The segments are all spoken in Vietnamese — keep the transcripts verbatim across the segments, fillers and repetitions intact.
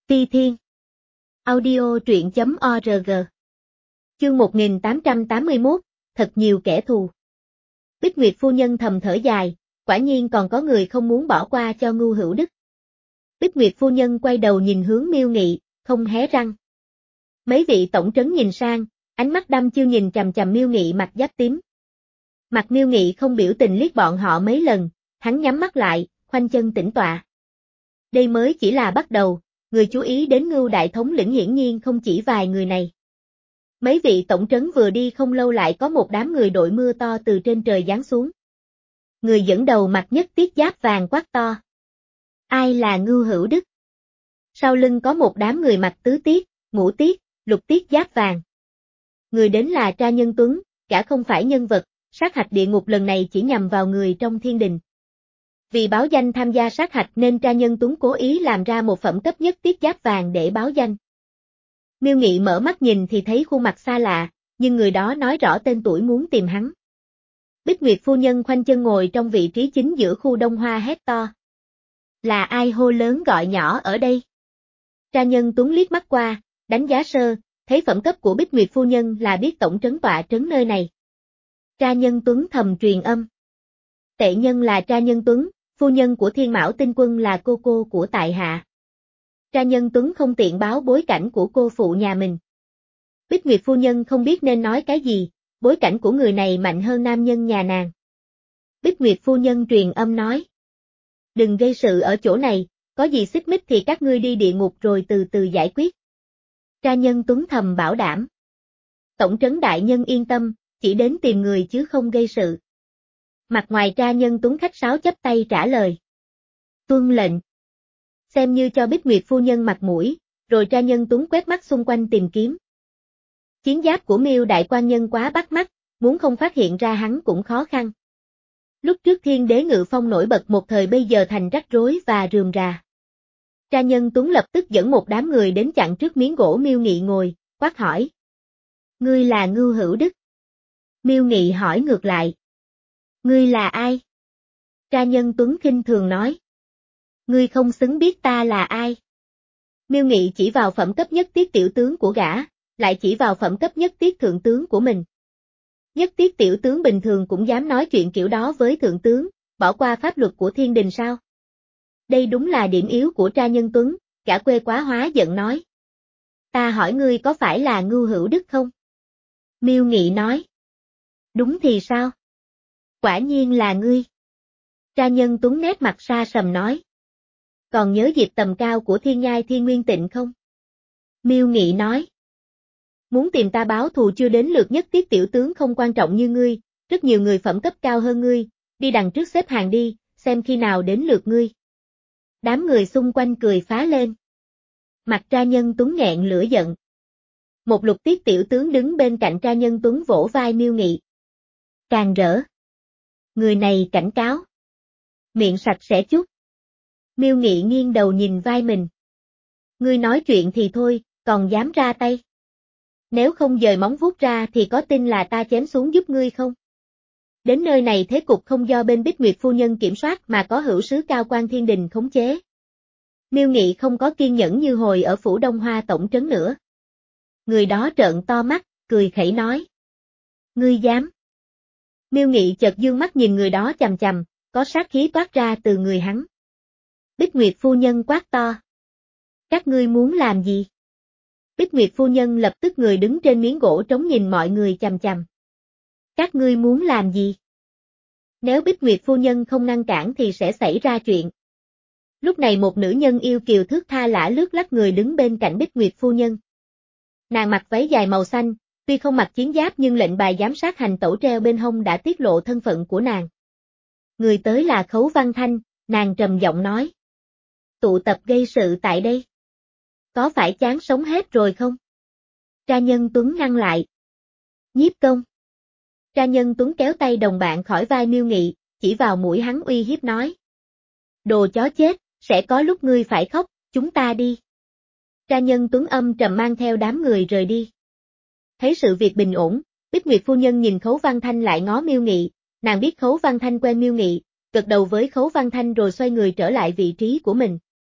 Ti Thiên. Audio truyện chấm org. Chương một nghìn tám trăm tám mươi mốt, thật nhiều kẻ thù. Bích Nguyệt phu nhân thầm thở dài, quả nhiên còn có người không muốn bỏ qua cho Ngưu Hữu Đức. Bích Nguyệt phu nhân quay đầu nhìn hướng Miêu Nghị, không hé răng. Mấy vị tổng trấn nhìn sang, ánh mắt đăm chiêu nhìn chằm chằm Miêu Nghị mặt giáp tím. Mặt Miêu Nghị không biểu tình liếc bọn họ mấy lần, hắn nhắm mắt lại, khoanh chân tĩnh tọa. Đây mới chỉ là bắt đầu, người chú ý đến Ngưu đại thống lĩnh hiển nhiên không chỉ vài người này. Mấy vị tổng trấn vừa đi không lâu lại có một đám người đội mưa to từ trên trời giáng xuống. Người dẫn đầu mặc nhất tiết giáp vàng quát to. Ai là Ngưu Hữu Đức? Sau lưng có một đám người mặc tứ tiết, ngũ tiết, lục tiết giáp vàng. Người đến là Tra Nhân Tuấn, cả không phải nhân vật, sát hạch địa ngục lần này chỉ nhằm vào người trong thiên đình. Vì báo danh tham gia sát hạch nên Tra Nhân Tuấn cố ý làm ra một phẩm cấp nhất tiết giáp vàng để báo danh. Miêu Nghị mở mắt nhìn thì thấy khuôn mặt xa lạ, nhưng người đó nói rõ tên tuổi muốn tìm hắn. Bích Nguyệt phu nhân khoanh chân ngồi trong vị trí chính giữa khu Đông Hoa hét to. Là ai hô lớn gọi nhỏ ở đây? Tra Nhân Tuấn liếc mắt qua, đánh giá sơ, thấy phẩm cấp của Bích Nguyệt phu nhân là biết tổng trấn tọa trấn nơi này. Tra Nhân Tuấn thầm truyền âm. Tệ nhân là Tra Nhân Tuấn, phu nhân của Thiên Mão Tinh Quân là cô cô của tại hạ. Tra Nhân Tuấn không tiện báo bối cảnh của cô phụ nhà mình. Bích Nguyệt phu nhân không biết nên nói cái gì, bối cảnh của người này mạnh hơn nam nhân nhà nàng. Bích Nguyệt phu nhân truyền âm nói. Đừng gây sự ở chỗ này, có gì xích mích thì các ngươi đi địa ngục rồi từ từ giải quyết. Tra Nhân Tuấn thầm bảo đảm. Tổng trấn đại nhân yên tâm, chỉ đến tìm người chứ không gây sự. Mặt ngoài Tra Nhân Tuấn khách sáo chắp tay trả lời. Tuân lệnh. Xem như cho Bích Nguyệt phu nhân mặt mũi, rồi Tra Nhân Tuấn quét mắt xung quanh tìm kiếm. Chiến giáp của Miêu đại quan nhân quá bắt mắt, muốn không phát hiện ra hắn cũng khó khăn. Lúc trước Thiên Đế Ngự Phong nổi bật một thời bây giờ thành rắc rối và rườm rà. Tra Nhân Tuấn lập tức dẫn một đám người đến chặn trước miếng gỗ Miêu Nghị ngồi, quát hỏi. Ngươi là Ngưu Hữu Đức. Miêu Nghị hỏi ngược lại. Ngươi là ai? Tra Nhân Tuấn khinh thường nói. Ngươi không xứng biết ta là ai. Miêu Nghị chỉ vào phẩm cấp nhất tiết tiểu tướng của gã, lại chỉ vào phẩm cấp nhất tiết thượng tướng của mình. Nhất tiết tiểu tướng bình thường cũng dám nói chuyện kiểu đó với thượng tướng, bỏ qua pháp luật của thiên đình sao? Đây đúng là điểm yếu của Tra Nhân Tuấn, gã quê quá hóa giận nói. Ta hỏi ngươi có phải là Ngưu Hữu Đức không? Miêu Nghị nói. Đúng thì sao? Quả nhiên là ngươi. Tra Nhân Tuấn nét mặt xa sầm nói. Còn nhớ dịp tầm cao của Thiên Nhai Thiên Nguyên Tịnh không? Miêu Nghị nói. Muốn tìm ta báo thù chưa đến lượt nhất tiết tiểu tướng không quan trọng như ngươi, rất nhiều người phẩm cấp cao hơn ngươi, đi đằng trước xếp hàng đi, xem khi nào đến lượt ngươi. Đám người xung quanh cười phá lên. Mặt Tra Nhân Tuấn nghẹn lửa giận. Một lục tiết tiểu tướng đứng bên cạnh Tra Nhân Tuấn vỗ vai Miêu Nghị. Càng rỡ. Người này cảnh cáo. Miệng sạch sẽ chút. Miêu Nghị nghiêng đầu nhìn vai mình. Ngươi nói chuyện thì thôi, còn dám ra tay. Nếu không dời móng vuốt ra thì có tin là ta chém xuống giúp ngươi không? Đến nơi này thế cục không do bên Bích Nguyệt phu nhân kiểm soát mà có hữu sứ cao quan thiên đình khống chế. Miêu Nghị không có kiên nhẫn như hồi ở phủ Đông Hoa tổng trấn nữa. Người đó trợn to mắt, cười khẩy nói. Ngươi dám? Miêu Nghị chợt dương mắt nhìn người đó chằm chằm, có sát khí toát ra từ người hắn. Bích Nguyệt phu nhân quát to. Các ngươi muốn làm gì? Bích Nguyệt phu nhân lập tức người đứng trên miếng gỗ trống nhìn mọi người chằm chằm. Các ngươi muốn làm gì? Nếu Bích Nguyệt phu nhân không ngăn cản thì sẽ xảy ra chuyện. Lúc này một nữ nhân yêu kiều thước tha lả lướt lắc người đứng bên cạnh Bích Nguyệt phu nhân. Nàng mặc váy dài màu xanh, tuy không mặc chiến giáp nhưng lệnh bài giám sát hành tẩu treo bên hông đã tiết lộ thân phận của nàng. Người tới là Khấu Văn Thanh, nàng trầm giọng nói. Tụ tập gây sự tại đây. Có phải chán sống hết rồi không? Tra Nhân Tuấn ngăn lại. Nhiếp công. Tra Nhân Tuấn kéo tay đồng bạn khỏi vai Miêu Nghị, chỉ vào mũi hắn uy hiếp nói. Đồ chó chết, sẽ có lúc ngươi phải khóc, chúng ta đi. Tra Nhân Tuấn âm trầm mang theo đám người rời đi. Thấy sự việc bình ổn, Bích Nguyệt phu nhân nhìn Khấu Văn Thanh lại ngó Miêu Nghị, nàng biết Khấu Văn Thanh quen Miêu Nghị, gật đầu với Khấu Văn Thanh rồi xoay người trở lại vị trí của mình.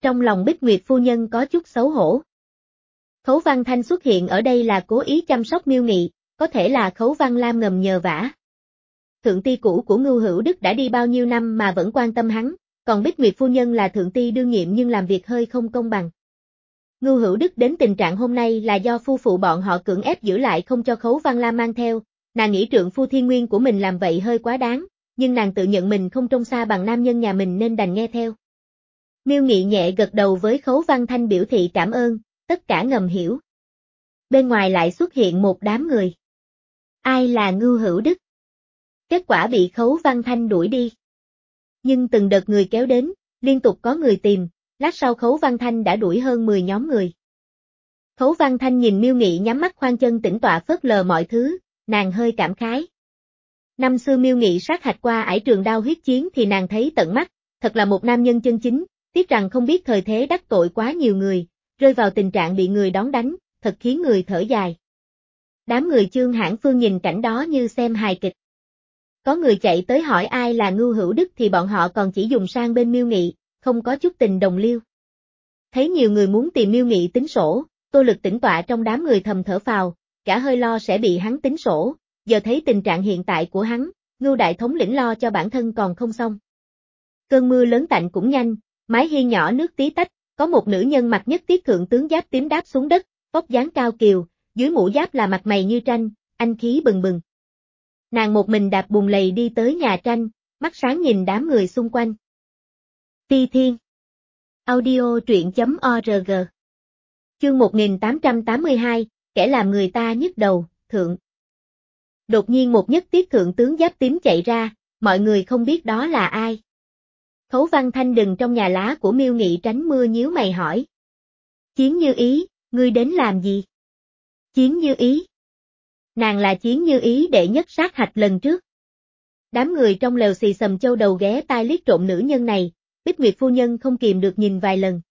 Trong lòng Bích Nguyệt phu nhân có chút xấu hổ. Khấu Văn Thanh xuất hiện ở đây là cố ý chăm sóc Miêu Nghị, có thể là Khấu Văn Lam ngầm nhờ vả. Thượng ty cũ của Ngưu Hữu Đức đã đi bao nhiêu năm mà vẫn quan tâm hắn, còn Bích Nguyệt phu nhân là thượng ty đương nhiệm nhưng làm việc hơi không công bằng. Ngưu Hữu Đức đến tình trạng hôm nay là do phu phụ bọn họ cưỡng ép giữ lại không cho Khấu Văn Lam mang theo, nàng nghĩ trượng phu thiên nguyên của mình làm vậy hơi quá đáng, nhưng nàng tự nhận mình không trông xa bằng nam nhân nhà mình nên đành nghe theo. Miêu Nghị nhẹ gật đầu với Khấu Văn Thanh biểu thị cảm ơn, tất cả ngầm hiểu. Bên ngoài lại xuất hiện một đám người. Ai là Ngưu Hữu Đức? Kết quả bị Khấu Văn Thanh đuổi đi. Nhưng từng đợt người kéo đến, liên tục có người tìm, lát sau Khấu Văn Thanh đã đuổi hơn mười nhóm người. Khấu Văn Thanh nhìn Miêu Nghị nhắm mắt khoan chân tĩnh tọa phớt lờ mọi thứ, nàng hơi cảm khái. Năm xưa Miêu Nghị sát hạch qua ải trường đao huyết chiến thì nàng thấy tận mắt, thật là một nam nhân chân chính, tiếc rằng không biết thời thế đắc tội quá nhiều người, rơi vào tình trạng bị người đón đánh, thật khiến người thở dài. Đám người Chương Hãn Phương nhìn cảnh đó như xem hài kịch. Có người chạy tới hỏi ai là Ngưu Hữu Đức thì bọn họ còn chỉ dùng sang bên Miêu Nghị, không có chút tình đồng liêu. Thấy nhiều người muốn tìm Miêu Nghị tính sổ, Tô Lực tĩnh tọa trong đám người thầm thở phào, cả hơi lo sẽ bị hắn tính sổ, giờ thấy tình trạng hiện tại của hắn, Ngưu đại thống lĩnh lo cho bản thân còn không xong. Cơn mưa lớn tạnh cũng nhanh, mái hiên nhỏ nước tí tách, có một nữ nhân mặc nhất tiết thượng tướng giáp tím đáp xuống đất, vóc dáng cao kiều, dưới mũ giáp là mặt mày như tranh, anh khí bừng bừng. Nàng một mình đạp bùn lầy đi tới nhà tranh, mắt sáng nhìn đám người xung quanh. Ti Thiên. Audio truyện chấm org. Chương một nghìn tám trăm tám mươi hai, kẻ làm người ta nhức đầu, thượng. Đột nhiên một nhất tiết thượng tướng giáp tím chạy ra, mọi người không biết đó là ai. Khấu Văn Thanh đừng trong nhà lá của Miêu Nghị tránh mưa nhíu mày hỏi. Chiến Như Ý, ngươi đến làm gì? Chiến Như Ý. Nàng là Chiến Như Ý đệ nhất sát hạch lần trước. Đám người trong lều xì xầm châu đầu ghé tai liếc trộm nữ nhân này, Bích Nguyệt phu nhân không kìm được nhìn vài lần.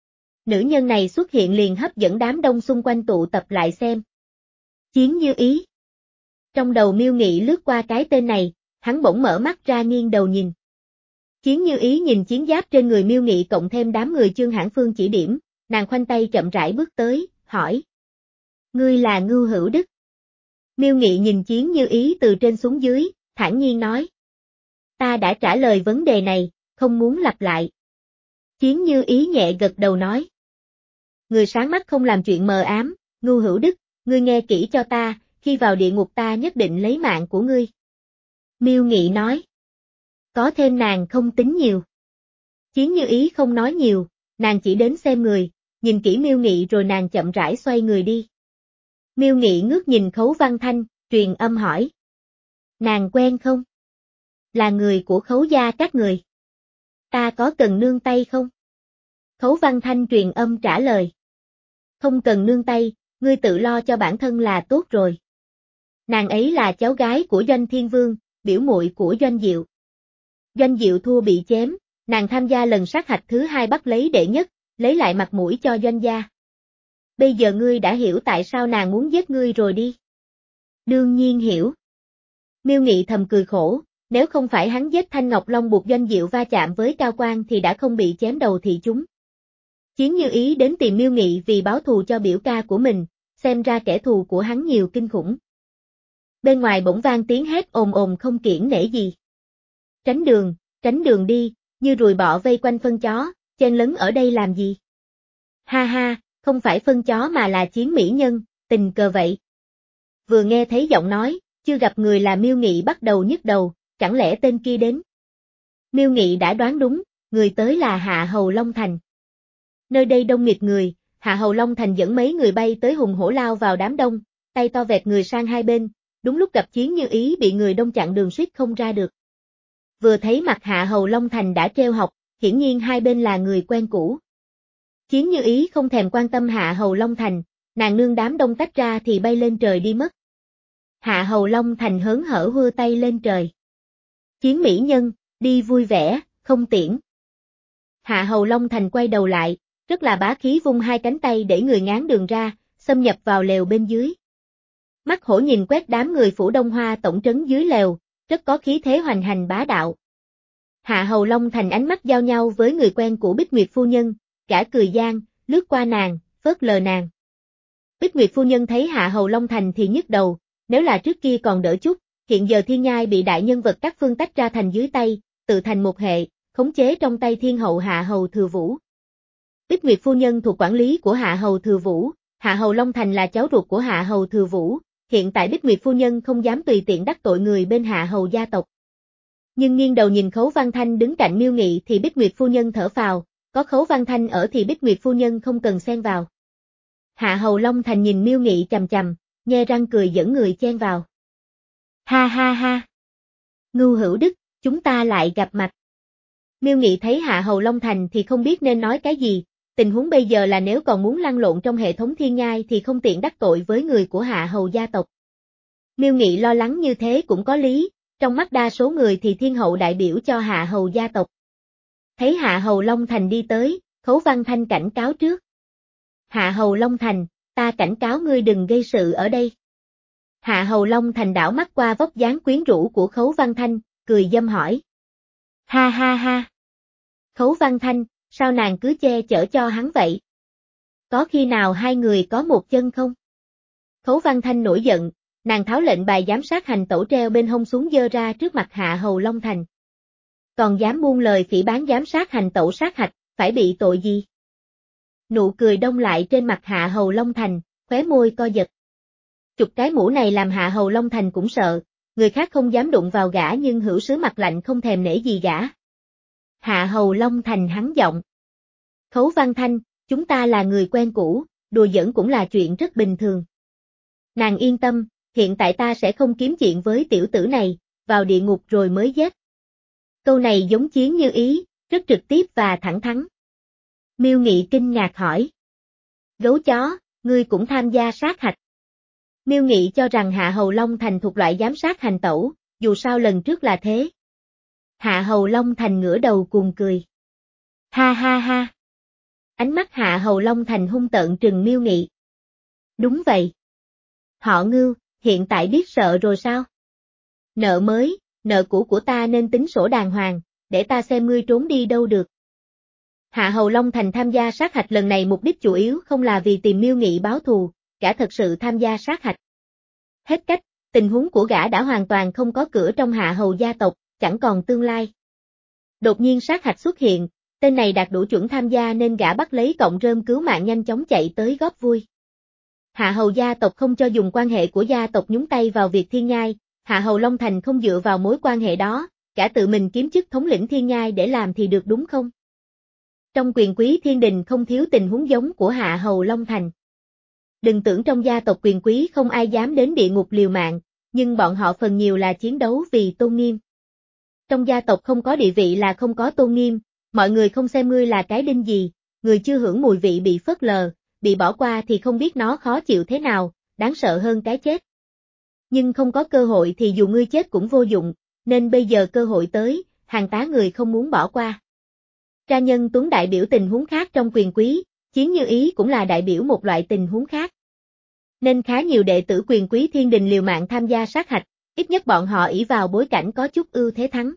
Nữ nhân này xuất hiện liền hấp dẫn đám đông xung quanh tụ tập lại xem. Chiến Như Ý. Trong đầu Miêu Nghị lướt qua cái tên này, hắn bỗng mở mắt ra nghiêng đầu nhìn. Chiến Như Ý nhìn chiến giáp trên người Miêu Nghị cộng thêm đám người Chương Hãn Phương chỉ điểm, nàng khoanh tay chậm rãi bước tới, hỏi. Ngươi là Ngưu Hữu Đức. Miêu Nghị nhìn Chiến Như Ý từ trên xuống dưới, thản nhiên nói. Ta đã trả lời vấn đề này, không muốn lặp lại. Chiến Như Ý nhẹ gật đầu nói. Người sáng mắt không làm chuyện mờ ám, Ngưu Hữu Đức, ngươi nghe kỹ cho ta, khi vào địa ngục ta nhất định lấy mạng của ngươi. Miêu Nghị nói. Có thêm nàng không tính nhiều. Chiến Như Ý không nói nhiều, nàng chỉ đến xem người, nhìn kỹ Miêu Nghị rồi nàng chậm rãi xoay người đi. Miêu Nghị ngước nhìn Khấu Văn Thanh, truyền âm hỏi. Nàng quen không? Là người của Khấu gia các người. Ta có cần nương tay không? Khấu Văn Thanh truyền âm trả lời. Không cần nương tay, ngươi tự lo cho bản thân là tốt rồi. Nàng ấy là cháu gái của Doanh Thiên Vương, biểu muội của Doanh Diệu. Doanh Diệu thua bị chém, nàng tham gia lần sát hạch thứ hai bắt lấy đệ nhất, lấy lại mặt mũi cho Doanh gia. Bây giờ ngươi đã hiểu tại sao nàng muốn giết ngươi rồi đi. Đương nhiên hiểu. Miêu Nghị thầm cười khổ, nếu không phải hắn giết Thanh Ngọc Long buộc Doanh Diệu va chạm với Cao Quang thì đã không bị chém đầu thị chúng. Chiến Như Ý đến tìm Miêu Nghị vì báo thù cho biểu ca của mình, xem ra kẻ thù của hắn nhiều kinh khủng. Bên ngoài bỗng vang tiếng hét ồn ồn không kiêng nể gì. Tránh đường, tránh đường đi, như ruồi bọ vây quanh phân chó, chen lấn ở đây làm gì? Ha ha, không phải phân chó mà là Chiến mỹ nhân, tình cờ vậy. Vừa nghe thấy giọng nói, chưa gặp người là Miêu Nghị bắt đầu nhức đầu, chẳng lẽ tên kia đến? Miêu Nghị đã đoán đúng, người tới là Hạ Hầu Long Thành. Nơi đây đông nghịt người, Hạ Hầu Long Thành dẫn mấy người bay tới hùng hổ lao vào đám đông, tay to vẹt người sang hai bên, đúng lúc gặp Chiến Như Ý bị người đông chặn đường suýt không ra được. Vừa thấy mặt Hạ Hầu Long Thành đã trêu học, hiển nhiên hai bên là người quen cũ. Chiến Như Ý không thèm quan tâm Hạ Hầu Long Thành, nàng nương đám đông tách ra thì bay lên trời đi mất. Hạ Hầu Long Thành hớn hở hưa tay lên trời. Chiến mỹ nhân, đi vui vẻ, không tiễn. Hạ Hầu Long Thành quay đầu lại, rất là bá khí vung hai cánh tay để người ngáng đường ra, xâm nhập vào lều bên dưới. Mắt hổ nhìn quét đám người phủ Đông Hoa tổng trấn dưới lều, rất có khí thế hoành hành bá đạo. Hạ Hầu Long Thành ánh mắt giao nhau với người quen của Bích Nguyệt phu nhân, gã cười gian, lướt qua nàng, phớt lờ nàng. Bích Nguyệt phu nhân thấy Hạ Hầu Long Thành thì nhức đầu, nếu là trước kia còn đỡ chút, hiện giờ thiên nhai bị đại nhân vật các phương tách ra thành dưới tay, tự thành một hệ, khống chế trong tay thiên hậu Hạ Hầu Thừa Vũ. Bích Nguyệt phu nhân thuộc quản lý của Hạ Hầu Thừa Vũ, Hạ Hầu Long Thành là cháu ruột của Hạ Hầu Thừa Vũ, hiện tại Bích Nguyệt phu nhân không dám tùy tiện đắc tội người bên Hạ Hầu gia tộc. Nhưng nghiêng đầu nhìn Khấu Văn Thanh đứng cạnh Miêu Nghị thì Bích Nguyệt phu nhân thở phào, có Khấu Văn Thanh ở thì Bích Nguyệt phu nhân không cần xen vào. Hạ Hầu Long Thành nhìn Miêu Nghị chằm chằm, nhe răng cười dẫn người chen vào. Ha ha ha. Ngưu Hữu Đức, chúng ta lại gặp mặt. Miêu Nghị thấy Hạ Hầu Long Thành thì không biết nên nói cái gì, tình huống bây giờ là nếu còn muốn lăn lộn trong hệ thống thiên nhai thì không tiện đắc tội với người của Hạ Hầu gia tộc. Miêu Nghị lo lắng như thế cũng có lý, trong mắt đa số người thì thiên hậu đại biểu cho Hạ Hầu gia tộc. Thấy Hạ Hầu Long Thành đi tới, Khấu Văn Thanh cảnh cáo trước. Hạ Hầu Long Thành, ta cảnh cáo ngươi đừng gây sự ở đây. Hạ Hầu Long Thành đảo mắt qua vóc dáng quyến rũ của Khấu Văn Thanh, cười dâm hỏi. Ha ha ha. Khấu Văn Thanh, sao nàng cứ che chở cho hắn vậy? Có khi nào hai người có một chân không? Khấu Văn Thanh nổi giận, nàng tháo lệnh bài giám sát hành tẩu treo bên hông xuống giơ ra trước mặt Hạ Hầu Long Thành. Còn dám buông lời phỉ báng giám sát hành tẩu sát hạch, phải bị tội gì? Nụ cười đông lại trên mặt Hạ Hầu Long Thành, khóe môi co giật. Chụp cái mũ này làm Hạ Hầu Long Thành cũng sợ, người khác không dám đụng vào gã nhưng hữu sứ mặt lạnh không thèm nể gì gã. Hạ Hầu Long Thành hắn giọng. Khấu Văn Thanh, chúng ta là người quen cũ, đùa giỡn cũng là chuyện rất bình thường. Nàng yên tâm, hiện tại ta sẽ không kiếm chuyện với tiểu tử này, vào địa ngục rồi mới giết. Câu này giống chiến như ý, rất trực tiếp và thẳng thắn. Miêu Nghị kinh ngạc hỏi. Gấu chó, ngươi cũng tham gia sát hạch. Miêu Nghị cho rằng Hạ Hầu Long Thành thuộc loại giám sát hành tẩu, dù sao lần trước là thế. Hạ Hầu Long Thành ngửa đầu cuồng cười. Ha ha ha. Ánh mắt Hạ Hầu Long Thành hung tợn trừng Miêu Nghị. Đúng vậy. Họ Ngưu, hiện tại biết sợ rồi sao? Nợ mới, nợ cũ của ta nên tính sổ đàng hoàng, để ta xem ngươi trốn đi đâu được. Hạ Hầu Long Thành tham gia sát hạch lần này mục đích chủ yếu không là vì tìm Miêu Nghị báo thù, gã thật sự tham gia sát hạch. Hết cách, tình huống của gã đã hoàn toàn không có cửa trong Hạ Hầu gia tộc, chẳng còn tương lai. Đột nhiên sát hạch xuất hiện, tên này đạt đủ chuẩn tham gia nên gã bắt lấy cọng rơm cứu mạng nhanh chóng chạy tới góp vui. Hạ Hầu gia tộc không cho dùng quan hệ của gia tộc nhúng tay vào việc thiên nhai, Hạ Hầu Long Thành không dựa vào mối quan hệ đó, gã tự mình kiếm chức thống lĩnh thiên nhai để làm thì được đúng không? Trong quyền quý thiên đình không thiếu tình huống giống của Hạ Hầu Long Thành. Đừng tưởng trong gia tộc quyền quý không ai dám đến địa ngục liều mạng, nhưng bọn họ phần nhiều là chiến đấu vì tôn nghiêm. Trong gia tộc không có địa vị là không có tôn nghiêm, mọi người không xem ngươi là cái đinh gì, người chưa hưởng mùi vị bị phớt lờ, bị bỏ qua thì không biết nó khó chịu thế nào, đáng sợ hơn cái chết. Nhưng không có cơ hội thì dù ngươi chết cũng vô dụng, nên bây giờ cơ hội tới, hàng tá người không muốn bỏ qua. Tra Nhân Tuấn đại biểu tình huống khác trong quyền quý, Chiến Như Ý cũng là đại biểu một loại tình huống khác. Nên khá nhiều đệ tử quyền quý thiên đình liều mạng tham gia sát hạch, ít nhất bọn họ ỷ vào bối cảnh có chút ưu thế thắng.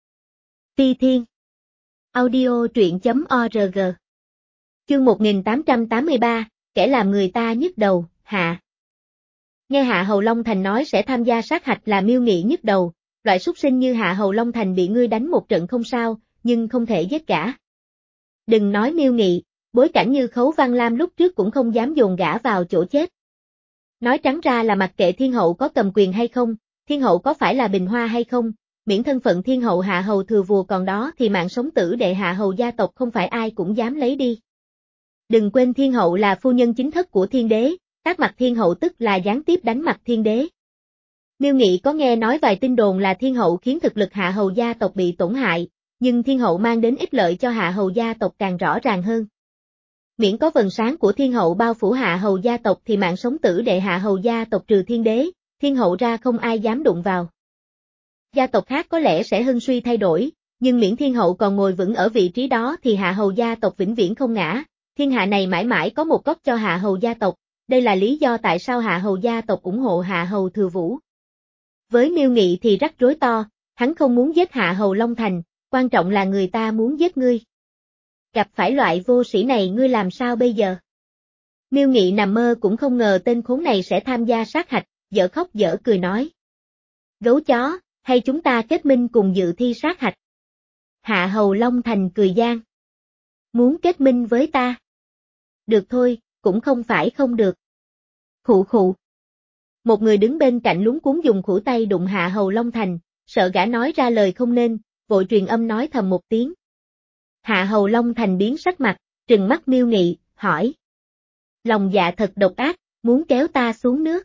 Phi Thiên Audio truyện.org Chương một nghìn tám trăm tám mươi ba, kẻ làm người ta nhức đầu, hạ. Nghe Hạ Hầu Long Thành nói sẽ tham gia sát hạch là Miêu Nghị nhức đầu, loại súc sinh như Hạ Hầu Long Thành bị ngươi đánh một trận không sao, nhưng không thể giết gã. Đừng nói Miêu Nghị, bối cảnh như Khấu Văn Lam lúc trước cũng không dám dồn gã vào chỗ chết. Nói trắng ra là mặc kệ thiên hậu có cầm quyền hay không, thiên hậu có phải là bình hoa hay không, miễn thân phận thiên hậu Hạ Hầu Thừa Vùa còn đó thì mạng sống tử đệ Hạ Hầu gia tộc không phải ai cũng dám lấy đi. Đừng quên thiên hậu là phu nhân chính thức của thiên đế, tác mặt thiên hậu tức là gián tiếp đánh mặt thiên đế. Miêu Nghị có nghe nói vài tin đồn là thiên hậu khiến thực lực Hạ Hầu gia tộc bị tổn hại, nhưng thiên hậu mang đến ích lợi cho Hạ Hầu gia tộc càng rõ ràng hơn. Miễn có vầng sáng của thiên hậu bao phủ Hạ Hầu gia tộc thì mạng sống tử đệ Hạ Hầu gia tộc trừ thiên đế, thiên hậu ra không ai dám đụng vào. Gia tộc khác có lẽ sẽ hưng suy thay đổi, nhưng miễn thiên hậu còn ngồi vững ở vị trí đó thì Hạ Hầu gia tộc vĩnh viễn không ngã, thiên hạ này mãi mãi có một góc cho Hạ Hầu gia tộc, đây là lý do tại sao Hạ Hầu gia tộc ủng hộ Hạ Hầu Thừa Vũ. Với Miêu Nghị thì rắc rối to, hắn không muốn giết Hạ Hầu Long Thành, quan trọng là người ta muốn giết ngươi. gặp phải loại vô sĩ này ngươi làm sao bây giờ? Miêu Nghị nằm mơ cũng không ngờ tên khốn này sẽ tham gia sát hạch, dở khóc dở cười nói. Gấu chó, hay chúng ta kết minh cùng dự thi sát hạch? Hạ Hầu Long Thành cười gian. Muốn kết minh với ta? Được thôi, cũng không phải không được. Khụ khụ. Một người đứng bên cạnh luống cuống dùng khuỷu tay đụng Hạ Hầu Long Thành, sợ gã nói ra lời không nên, vội truyền âm nói thầm một tiếng. Hạ Hầu Long Thành biến sắc mặt, trừng mắt Miêu Nghị, hỏi. Lòng dạ thật độc ác, muốn kéo ta xuống nước.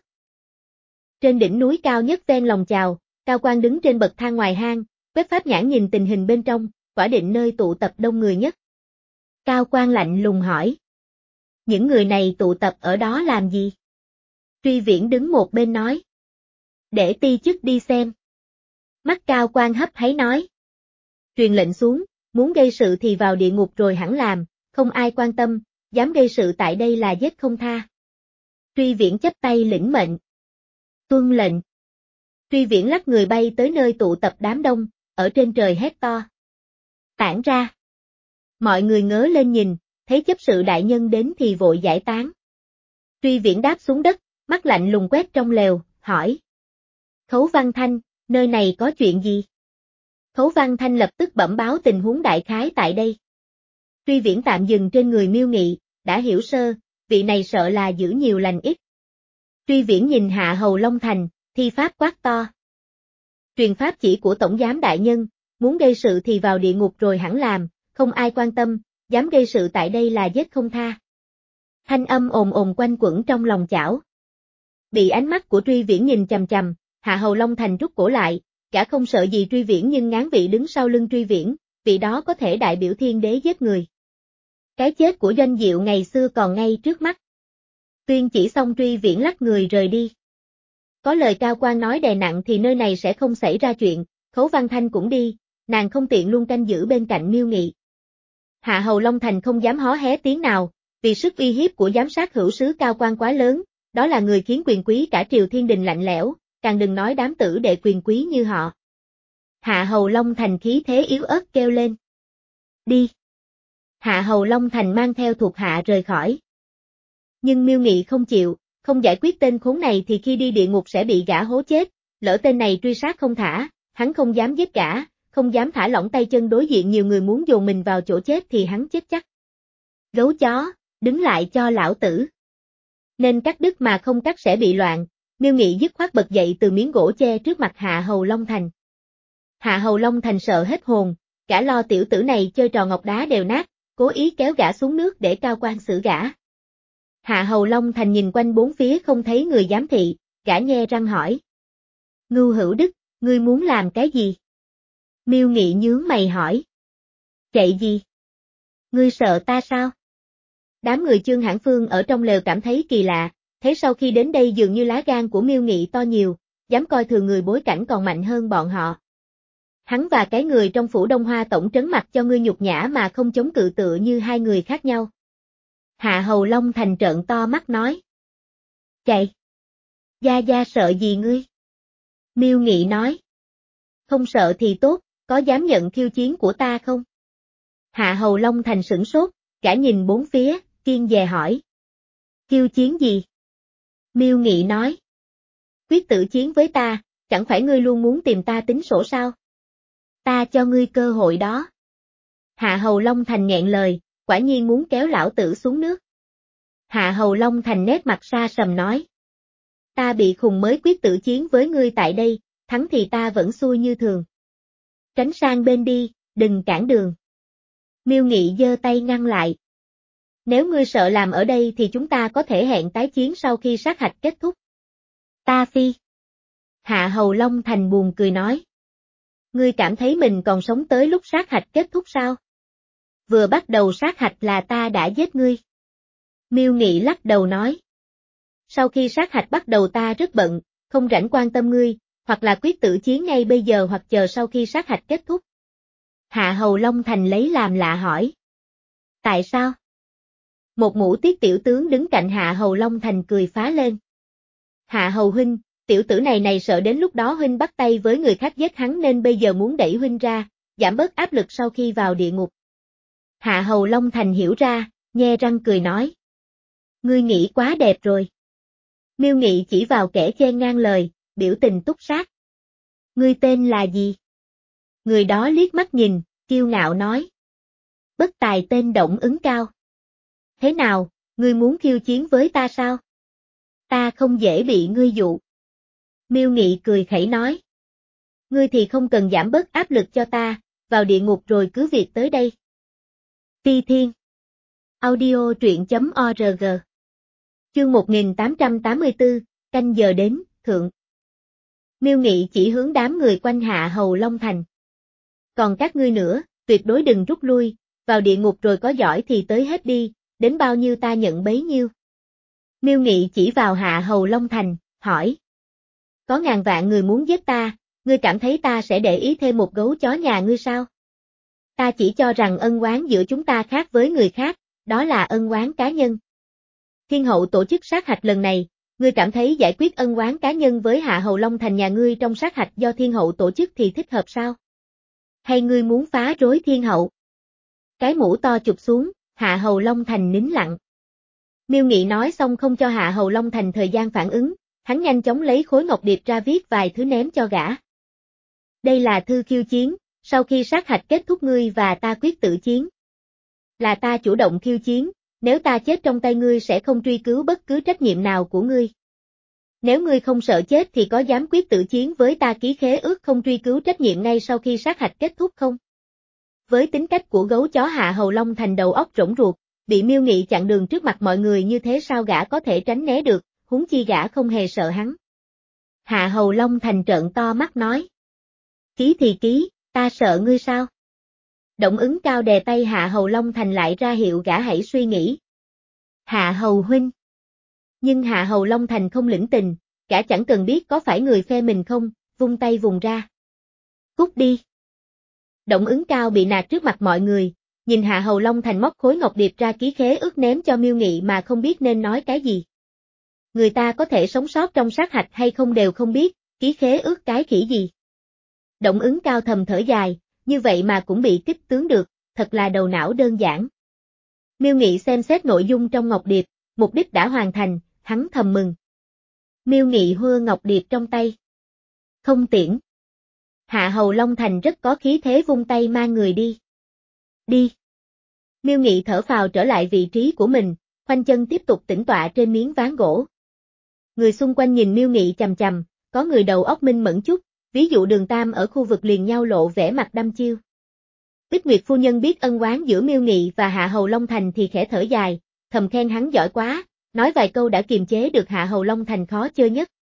Trên đỉnh núi cao nhất ven lòng chào, Cao Quang đứng trên bậc thang ngoài hang, quét pháp nhãn nhìn tình hình bên trong, quả định nơi tụ tập đông người nhất. Cao Quang lạnh lùng hỏi. Những người này tụ tập ở đó làm gì? Truy Viễn đứng một bên nói. Để ti chức đi xem. Mắt Cao Quang hấp háy nói. Truyền lệnh xuống, muốn gây sự thì vào địa ngục rồi hẳn làm, không ai quan tâm, dám gây sự tại đây là giết không tha. Truy Viễn chắp tay lĩnh mệnh. Tuân lệnh. Truy Viễn lắc người bay tới nơi tụ tập đám đông, ở trên trời hét to. Tản ra. Mọi người ngớ lên nhìn, thấy chấp sự đại nhân đến thì vội giải tán. Truy Viễn đáp xuống đất, mắt lạnh lùng quét trong lều, hỏi. Khấu Văn Thanh, nơi này có chuyện gì? Khấu Văn Thanh lập tức bẩm báo tình huống đại khái tại đây. Truy Viễn tạm dừng trên người Miêu Nghị, đã hiểu sơ, vị này sợ là giữ nhiều lành ít. Truy Viễn nhìn Hạ Hầu Long Thành, thi pháp quát to. Truyền pháp chỉ của Tổng giám đại nhân, muốn gây sự thì vào địa ngục rồi hẳn làm, không ai quan tâm, dám gây sự tại đây là giết không tha. Thanh âm ồn ồn quanh quẩn trong lòng chảo. Bị ánh mắt của Truy Viễn nhìn chằm chằm, Hạ Hầu Long Thành rút cổ lại, cả không sợ gì Truy Viễn nhưng ngán vị đứng sau lưng Truy Viễn, vị đó có thể đại biểu thiên đế giết người. Cái chết của Doanh Diệu ngày xưa còn ngay trước mắt. Tuyên chỉ xong Truy Viễn lắc người rời đi. Có lời Cao Quang nói đè nặng thì nơi này sẽ không xảy ra chuyện, Khấu Văn Thanh cũng đi, nàng không tiện luôn canh giữ bên cạnh Miêu Nghị. Hạ Hầu Long Thành không dám hó hé tiếng nào, vì sức uy hiếp của giám sát hữu sứ Cao Quang quá lớn, đó là người khiến quyền quý cả triều thiên đình lạnh lẽo, càng đừng nói đám tử đệ quyền quý như họ. Hạ Hầu Long Thành khí thế yếu ớt kêu lên. Đi. Hạ Hầu Long Thành mang theo thuộc hạ rời khỏi. Nhưng Miêu Nghị không chịu, không giải quyết tên khốn này thì khi đi địa ngục sẽ bị gã hố chết, lỡ tên này truy sát không thả, hắn không dám giết gã, không dám thả lỏng tay chân đối diện nhiều người muốn dồn mình vào chỗ chết thì hắn chết chắc. Gấu chó, đứng lại cho lão tử. Nên cắt đứt mà không cắt sẽ bị loạn, Miêu Nghị dứt khoát bật dậy từ miếng gỗ che trước mặt Hạ Hầu Long Thành. Hạ Hầu Long Thành sợ hết hồn, cả lo tiểu tử này chơi trò ngọc đá đều nát, cố ý kéo gã xuống nước để Cao Quang xử gã. Hạ Hầu Long Thành nhìn quanh bốn phía không thấy người giám thị, gã nhe răng hỏi. Ngưu Hữu Đức, ngươi muốn làm cái gì? Miêu Nghị nhướng mày hỏi. Chạy gì? Ngươi sợ ta sao? Đám người Chương Hãn Phương ở trong lều cảm thấy kỳ lạ, thế sau khi đến đây dường như lá gan của Miêu Nghị to nhiều, dám coi thường người bối cảnh còn mạnh hơn bọn họ. Hắn và cái người trong phủ Đông Hoa tổng trấn mặt cho ngươi nhục nhã mà không chống cự tựa như hai người khác nhau. Hạ Hầu Long Thành trợn to mắt nói. Chạy. Gia Gia sợ gì ngươi? Miêu Nghị nói. Không sợ thì tốt, có dám nhận khiêu chiến của ta không? Hạ Hầu Long Thành sửng sốt, cả nhìn bốn phía, kiên dè hỏi. Khiêu chiến gì? Miêu Nghị nói. Quyết tử chiến với ta, chẳng phải ngươi luôn muốn tìm ta tính sổ sao? Ta cho ngươi cơ hội đó. Hạ Hầu Long Thành nghẹn lời, quả nhiên muốn kéo lão tử xuống nước. Hạ Hầu Long Thành nét mặt xa sầm nói. Ta bị khùng mới quyết tử chiến với ngươi tại đây, thắng thì ta vẫn xui như thường. Tránh sang bên đi, đừng cản đường. Miêu Nghị giơ tay ngăn lại. Nếu ngươi sợ làm ở đây thì chúng ta có thể hẹn tái chiến sau khi sát hạch kết thúc. Ta phi. Hạ Hầu Long Thành buồn cười nói. Ngươi cảm thấy mình còn sống tới lúc sát hạch kết thúc sao? Vừa bắt đầu sát hạch là ta đã giết ngươi. Miêu Nghị lắc đầu nói. Sau khi sát hạch bắt đầu ta rất bận, không rảnh quan tâm ngươi, hoặc là quyết tử chiến ngay bây giờ hoặc chờ sau khi sát hạch kết thúc. Hạ Hầu Long Thành lấy làm lạ hỏi. Tại sao? Một mũ tiết tiểu tướng đứng cạnh Hạ Hầu Long Thành cười phá lên. Hạ Hầu huynh, tiểu tử này này sợ đến lúc đó huynh bắt tay với người khác giết hắn nên bây giờ muốn đẩy huynh ra, giảm bớt áp lực sau khi vào địa ngục. Hạ Hầu Long Thành hiểu ra, nhe răng cười nói. Ngươi nghĩ quá đẹp rồi. Miêu Nghị chỉ vào kẻ chen ngang lời, biểu tình túc sát. Ngươi tên là gì? Người đó liếc mắt nhìn, kiêu ngạo nói. Bất tài tên Động Ứng Cao. Thế nào, ngươi muốn khiêu chiến với ta sao? Ta không dễ bị ngươi dụ. Miêu Nghị cười khẩy nói. Ngươi thì không cần giảm bớt áp lực cho ta, vào địa ngục rồi cứ việc tới đây. Phi Thiên. Audio truyện chấm org. Chương một nghìn tám trăm tám mươi tư, canh giờ đến, thượng. Miêu Nghị chỉ hướng đám người quanh Hạ Hầu Long Thành. Còn các ngươi nữa, tuyệt đối đừng rút lui, vào địa ngục rồi có giỏi thì tới hết đi, đến bao nhiêu ta nhận bấy nhiêu. Miêu Nghị chỉ vào Hạ Hầu Long Thành, hỏi. Có ngàn vạn người muốn giết ta, ngươi cảm thấy ta sẽ để ý thêm một gấu chó nhà ngươi sao? Ta chỉ cho rằng ân oán giữa chúng ta khác với người khác, đó là ân oán cá nhân. Thiên hậu tổ chức sát hạch lần này, ngươi cảm thấy giải quyết ân oán cá nhân với Hạ Hầu Long Thành nhà ngươi trong sát hạch do thiên hậu tổ chức thì thích hợp sao? Hay ngươi muốn phá rối thiên hậu? Cái mũ to chụp xuống, Hạ Hầu Long Thành nín lặng. Miêu Nghị nói xong không cho Hạ Hầu Long Thành thời gian phản ứng, hắn nhanh chóng lấy khối ngọc điệp ra viết vài thứ ném cho gã. Đây là thư khiêu chiến, sau khi sát hạch kết thúc ngươi và ta quyết tử chiến. Là ta chủ động khiêu chiến, nếu ta chết trong tay ngươi sẽ không truy cứu bất cứ trách nhiệm nào của ngươi. Nếu ngươi không sợ chết thì có dám quyết tử chiến với ta ký khế ước không truy cứu trách nhiệm ngay sau khi sát hạch kết thúc không? Với tính cách của gấu chó Hạ Hầu Long Thành đầu óc rỗng ruột, bị Miêu Nghị chặn đường trước mặt mọi người như thế sao gã có thể tránh né được, huống chi gã không hề sợ hắn. Hạ Hầu Long Thành trợn to mắt nói. Ký thì ký, ta sợ ngươi sao? Động Ứng Cao đè tay Hạ Hầu Long Thành lại ra hiệu gã hãy suy nghĩ. Hạ Hầu huynh. Nhưng Hạ Hầu Long Thành không lĩnh tình, gã chẳng cần biết có phải người phe mình không, vung tay vùng ra. Cút đi. Động Ứng Cao bị nạt trước mặt mọi người, nhìn Hạ Hầu Long Thành móc khối ngọc điệp ra ký khế ước ném cho Miêu Nghị mà không biết nên nói cái gì. Người ta có thể sống sót trong sát hạch hay không đều không biết, ký khế ước cái khỉ gì. Động Ứng Cao thầm thở dài, như vậy mà cũng bị kích tướng được, thật là đầu não đơn giản. Miêu Nghị xem xét nội dung trong ngọc điệp, mục đích đã hoàn thành, hắn thầm mừng. Miêu Nghị hưa ngọc điệp trong tay. Không tiễn. Hạ Hầu Long Thành rất có khí thế vung tay mang người đi. Đi. Miêu Nghị thở phào trở lại vị trí của mình, khoanh chân tiếp tục tĩnh tọa trên miếng ván gỗ. Người xung quanh nhìn Miêu Nghị chằm chằm, có người đầu óc minh mẫn chút, ví dụ Đường Tam ở khu vực liền nhau lộ vẻ mặt đăm chiêu. Bích Nguyệt phu nhân biết ân oán giữa Miêu Nghị và Hạ Hầu Long Thành thì khẽ thở dài, thầm khen hắn giỏi quá, nói vài câu đã kiềm chế được Hạ Hầu Long Thành khó chơi nhất.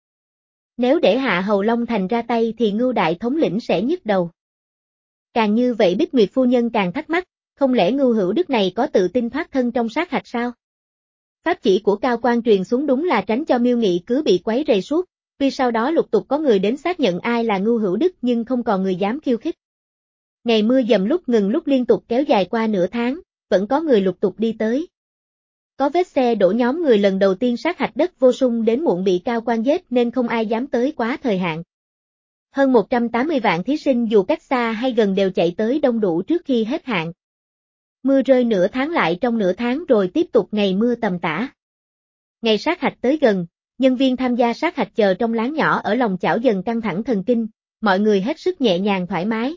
Nếu để Hạ Hầu Long Thành ra tay thì Ngưu đại thống lĩnh sẽ nhức đầu. Càng như vậy Bích Nguyệt phu nhân càng thắc mắc, không lẽ Ngưu Hữu Đức này có tự tin thoát thân trong sát hạch sao? Pháp chỉ của Cao Quan truyền xuống đúng là tránh cho Miêu Nghị cứ bị quấy rầy suốt, tuy sau đó lục tục có người đến xác nhận ai là Ngưu Hữu Đức nhưng không còn người dám khiêu khích. Ngày mưa dầm lúc ngừng lúc liên tục kéo dài qua nửa tháng, vẫn có người lục tục đi tới. Có vết xe đổ nhóm người lần đầu tiên sát hạch đất vô sung đến muộn bị Cao Quan giết nên không ai dám tới quá thời hạn. Hơn một trăm tám mươi vạn thí sinh dù cách xa hay gần đều chạy tới đông đủ trước khi hết hạn. Mưa rơi nửa tháng lại trong nửa tháng rồi tiếp tục ngày mưa tầm tã. Ngày sát hạch tới gần, nhân viên tham gia sát hạch chờ trong láng nhỏ ở lòng chảo dần căng thẳng thần kinh, mọi người hết sức nhẹ nhàng thoải mái.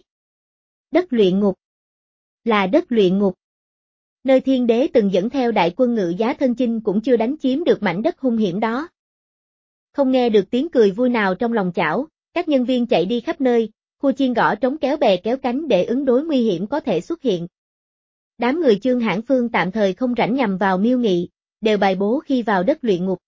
Đất luyện ngục. Là đất luyện ngục. Nơi thiên đế từng dẫn theo đại quân ngự giá thân chinh cũng chưa đánh chiếm được mảnh đất hung hiểm đó. Không nghe được tiếng cười vui nào trong lòng chảo, các nhân viên chạy đi khắp nơi, khu chiên gõ trống kéo bè kéo cánh để ứng đối nguy hiểm có thể xuất hiện. Đám người Chương Hãn Phương tạm thời không rảnh nhằm vào Miêu Nghị, đều bài bố khi vào đất luyện ngục.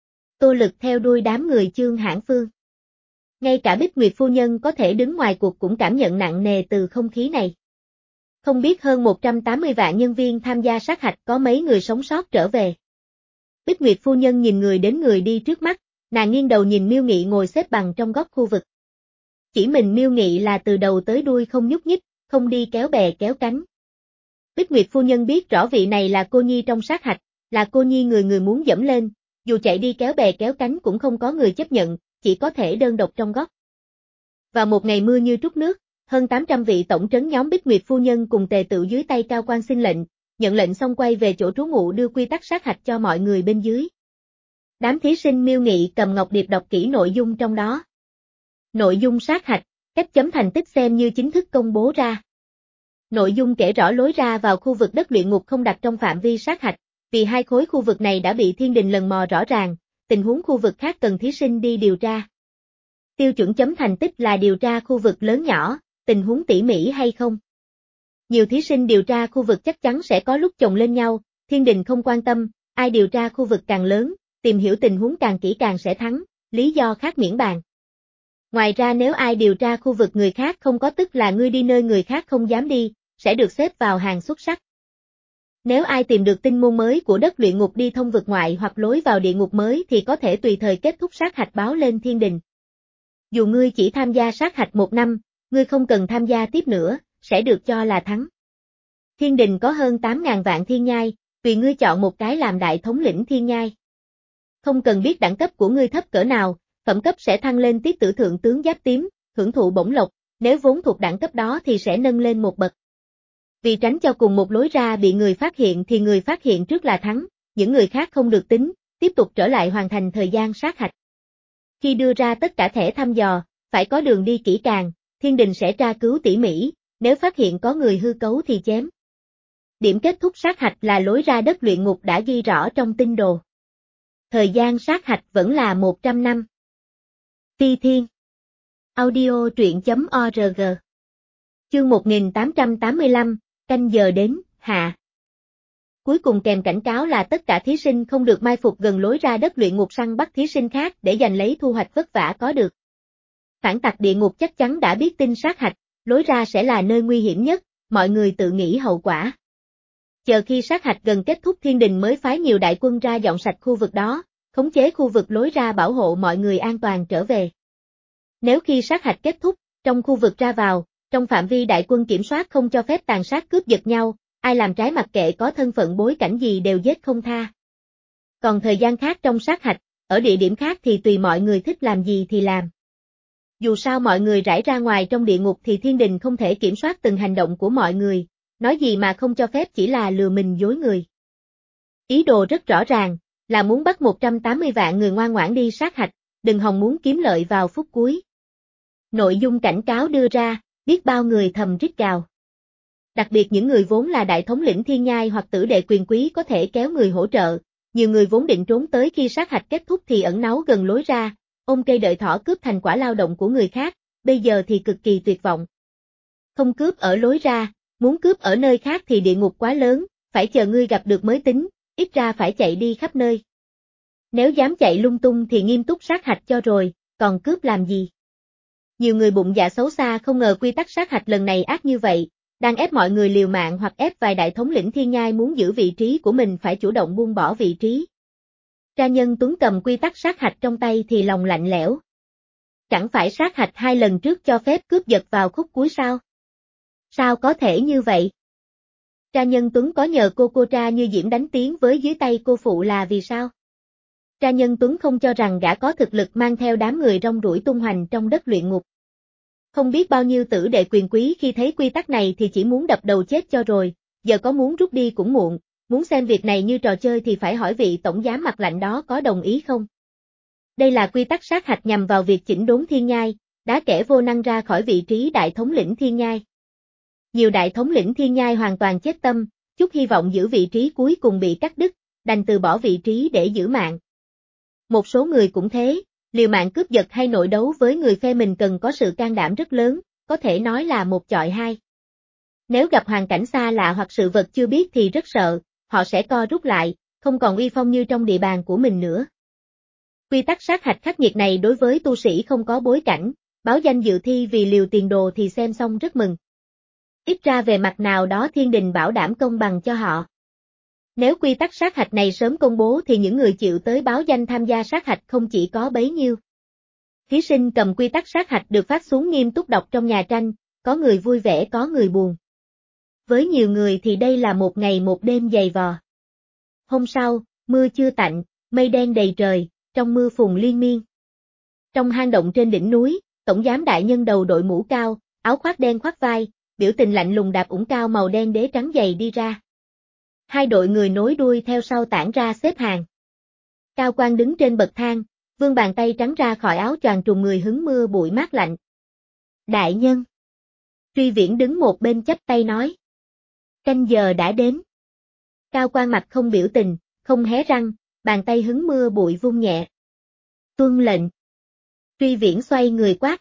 Tô Lực theo đuôi đám người Chương Hãn Phương. Ngay cả Bích Nguyệt phu nhân có thể đứng ngoài cuộc cũng cảm nhận nặng nề từ không khí này. Không biết hơn một trăm tám mươi vạn nhân viên tham gia sát hạch có mấy người sống sót trở về. Bích Nguyệt phu nhân nhìn người đến người đi trước mắt, nàng nghiêng đầu nhìn Miêu Nghị ngồi xếp bằng trong góc khu vực. Chỉ mình Miêu Nghị là từ đầu tới đuôi không nhúc nhích, không đi kéo bè kéo cánh. Bích Nguyệt phu nhân biết rõ vị này là cô nhi trong sát hạch, là cô nhi người người muốn dẫm lên, dù chạy đi kéo bè kéo cánh cũng không có người chấp nhận, chỉ có thể đơn độc trong góc. Vào một ngày mưa như trút nước, hơn tám trăm vị tổng trấn nhóm Bích Nguyệt phu nhân cùng tề tựu dưới tay cao quan xin lệnh, nhận lệnh xong quay về chỗ trú ngụ đưa quy tắc sát hạch cho mọi người bên dưới. Đám thí sinh Miêu Nghị cầm ngọc điệp đọc kỹ nội dung trong đó. Nội dung sát hạch, cách chấm thành tích xem như chính thức công bố ra. Nội dung kể rõ lối ra vào khu vực đất luyện ngục không đặt trong phạm vi sát hạch, vì hai khối khu vực này đã bị thiên đình lần mò rõ ràng, tình huống khu vực khác cần thí sinh đi điều tra. Tiêu chuẩn chấm thành tích là điều tra khu vực lớn nhỏ, tình huống tỉ mỉ hay không. Nhiều thí sinh điều tra khu vực chắc chắn sẽ có lúc chồng lên nhau, thiên đình không quan tâm, ai điều tra khu vực càng lớn, tìm hiểu tình huống càng kỹ càng sẽ thắng, lý do khác miễn bàn. Ngoài ra nếu ai điều tra khu vực người khác không có tức là ngươi đi nơi người khác không dám đi, sẽ được xếp vào hàng xuất sắc. Nếu ai tìm được tinh môn mới của đất luyện ngục đi thông vực ngoại hoặc lối vào địa ngục mới thì có thể tùy thời kết thúc sát hạch báo lên thiên đình. Dù ngươi chỉ tham gia sát hạch một năm, ngươi không cần tham gia tiếp nữa, sẽ được cho là thắng. Thiên đình có hơn tám nghìn vạn thiên nhai, tùy ngươi chọn một cái làm đại thống lĩnh thiên nhai. Không cần biết đẳng cấp của ngươi thấp cỡ nào, phẩm cấp sẽ thăng lên tiết tử thượng tướng giáp tím, hưởng thụ bổng lộc, nếu vốn thuộc đẳng cấp đó thì sẽ nâng lên một bậc. Vì tránh cho cùng một lối ra bị người phát hiện thì người phát hiện trước là thắng, những người khác không được tính, tiếp tục trở lại hoàn thành thời gian sát hạch. Khi đưa ra tất cả thẻ thăm dò, phải có đường đi kỹ càng, thiên đình sẽ tra cứu tỉ mỉ, nếu phát hiện có người hư cấu thì chém. Điểm kết thúc sát hạch là lối ra đất luyện ngục đã ghi rõ trong tinh đồ. Thời gian sát hạch vẫn là một trăm năm. Phi Thiên Audio truyện.org Chương một nghìn tám trăm tám mươi lăm, canh giờ đến, hạ. Cuối cùng kèm cảnh cáo là tất cả thí sinh không được mai phục gần lối ra đất luyện ngục săn bắt thí sinh khác để giành lấy thu hoạch vất vả có được. Phản tặc địa ngục chắc chắn đã biết tin sát hạch, lối ra sẽ là nơi nguy hiểm nhất, mọi người tự nghĩ hậu quả. Chờ khi sát hạch gần kết thúc thiên đình mới phái nhiều đại quân ra dọn sạch khu vực đó, khống chế khu vực lối ra bảo hộ mọi người an toàn trở về. Nếu khi sát hạch kết thúc, trong khu vực ra vào, trong phạm vi đại quân kiểm soát không cho phép tàn sát cướp giật nhau, ai làm trái mặc kệ có thân phận bối cảnh gì đều giết không tha. Còn thời gian khác trong sát hạch, ở địa điểm khác thì tùy mọi người thích làm gì thì làm. Dù sao mọi người rải ra ngoài trong địa ngục thì thiên đình không thể kiểm soát từng hành động của mọi người, nói gì mà không cho phép chỉ là lừa mình dối người. Ý đồ rất rõ ràng, là muốn bắt một trăm tám mươi vạn người ngoan ngoãn đi sát hạch, đừng hòng muốn kiếm lợi vào phút cuối. Nội dung cảnh cáo đưa ra, biết bao người thầm rít gào. Đặc biệt những người vốn là đại thống lĩnh thiên nhai hoặc tử đệ quyền quý có thể kéo người hỗ trợ, nhiều người vốn định trốn tới khi sát hạch kết thúc thì ẩn náu gần lối ra, ôm cây đợi thỏ cướp thành quả lao động của người khác, bây giờ thì cực kỳ tuyệt vọng. Không cướp ở lối ra, muốn cướp ở nơi khác thì địa ngục quá lớn, phải chờ ngươi gặp được mới tính, ít ra phải chạy đi khắp nơi. Nếu dám chạy lung tung thì nghiêm túc sát hạch cho rồi, còn cướp làm gì? Nhiều người bụng dạ xấu xa không ngờ quy tắc sát hạch lần này ác như vậy, đang ép mọi người liều mạng hoặc ép vài đại thống lĩnh thiên nhai muốn giữ vị trí của mình phải chủ động buông bỏ vị trí. Tra Nhân Tuấn cầm quy tắc sát hạch trong tay thì lòng lạnh lẽo. Chẳng phải sát hạch hai lần trước cho phép cướp giật vào khúc cuối sao? Sao có thể như vậy? Tra Nhân Tuấn có nhờ cô cô Tra Như Diễm đánh tiếng với dưới tay cô phụ là vì sao? Tra Nhân Tuấn không cho rằng gã có thực lực mang theo đám người rong ruổi tung hoành trong đất luyện ngục. Không biết bao nhiêu tử đệ quyền quý khi thấy quy tắc này thì chỉ muốn đập đầu chết cho rồi, giờ có muốn rút đi cũng muộn, muốn xem việc này như trò chơi thì phải hỏi vị tổng giám mặt lạnh đó có đồng ý không. Đây là quy tắc sát hạch nhằm vào việc chỉnh đốn thiên nhai, đá kẻ vô năng ra khỏi vị trí đại thống lĩnh thiên nhai. Nhiều đại thống lĩnh thiên nhai hoàn toàn chết tâm, chút hy vọng giữ vị trí cuối cùng bị cắt đứt, đành từ bỏ vị trí để giữ mạng. Một số người cũng thế, liều mạng cướp giật hay nội đấu với người phe mình cần có sự can đảm rất lớn, có thể nói là một chọi hai. Nếu gặp hoàn cảnh xa lạ hoặc sự vật chưa biết thì rất sợ, họ sẽ co rút lại, không còn uy phong như trong địa bàn của mình nữa. Quy tắc sát hạch khắc nghiệt này đối với tu sĩ không có bối cảnh, báo danh dự thi vì liều tiền đồ thì xem xong rất mừng. Ít ra về mặt nào đó thiên đình bảo đảm công bằng cho họ. Nếu quy tắc sát hạch này sớm công bố thì những người chịu tới báo danh tham gia sát hạch không chỉ có bấy nhiêu. Thí sinh cầm quy tắc sát hạch được phát xuống nghiêm túc đọc trong nhà tranh, có người vui vẻ có người buồn. Với nhiều người thì đây là một ngày một đêm dày vò. Hôm sau, mưa chưa tạnh, mây đen đầy trời, trong mưa phùn liên miên. Trong hang động trên đỉnh núi, tổng giám đại nhân đầu đội mũ cao, áo khoác đen khoác vai, biểu tình lạnh lùng đạp ủng cao màu đen đế trắng dày đi ra. Hai đội người nối đuôi theo sau tản ra xếp hàng. Cao Quang đứng trên bậc thang, vươn bàn tay trắng ra khỏi áo choàng trùm người hứng mưa bụi mát lạnh. Đại nhân. Truy Viễn đứng một bên chắp tay nói. Canh giờ đã đến. Cao Quang mặt không biểu tình, không hé răng, bàn tay hứng mưa bụi vung nhẹ. Tuân lệnh. Truy Viễn xoay người quát.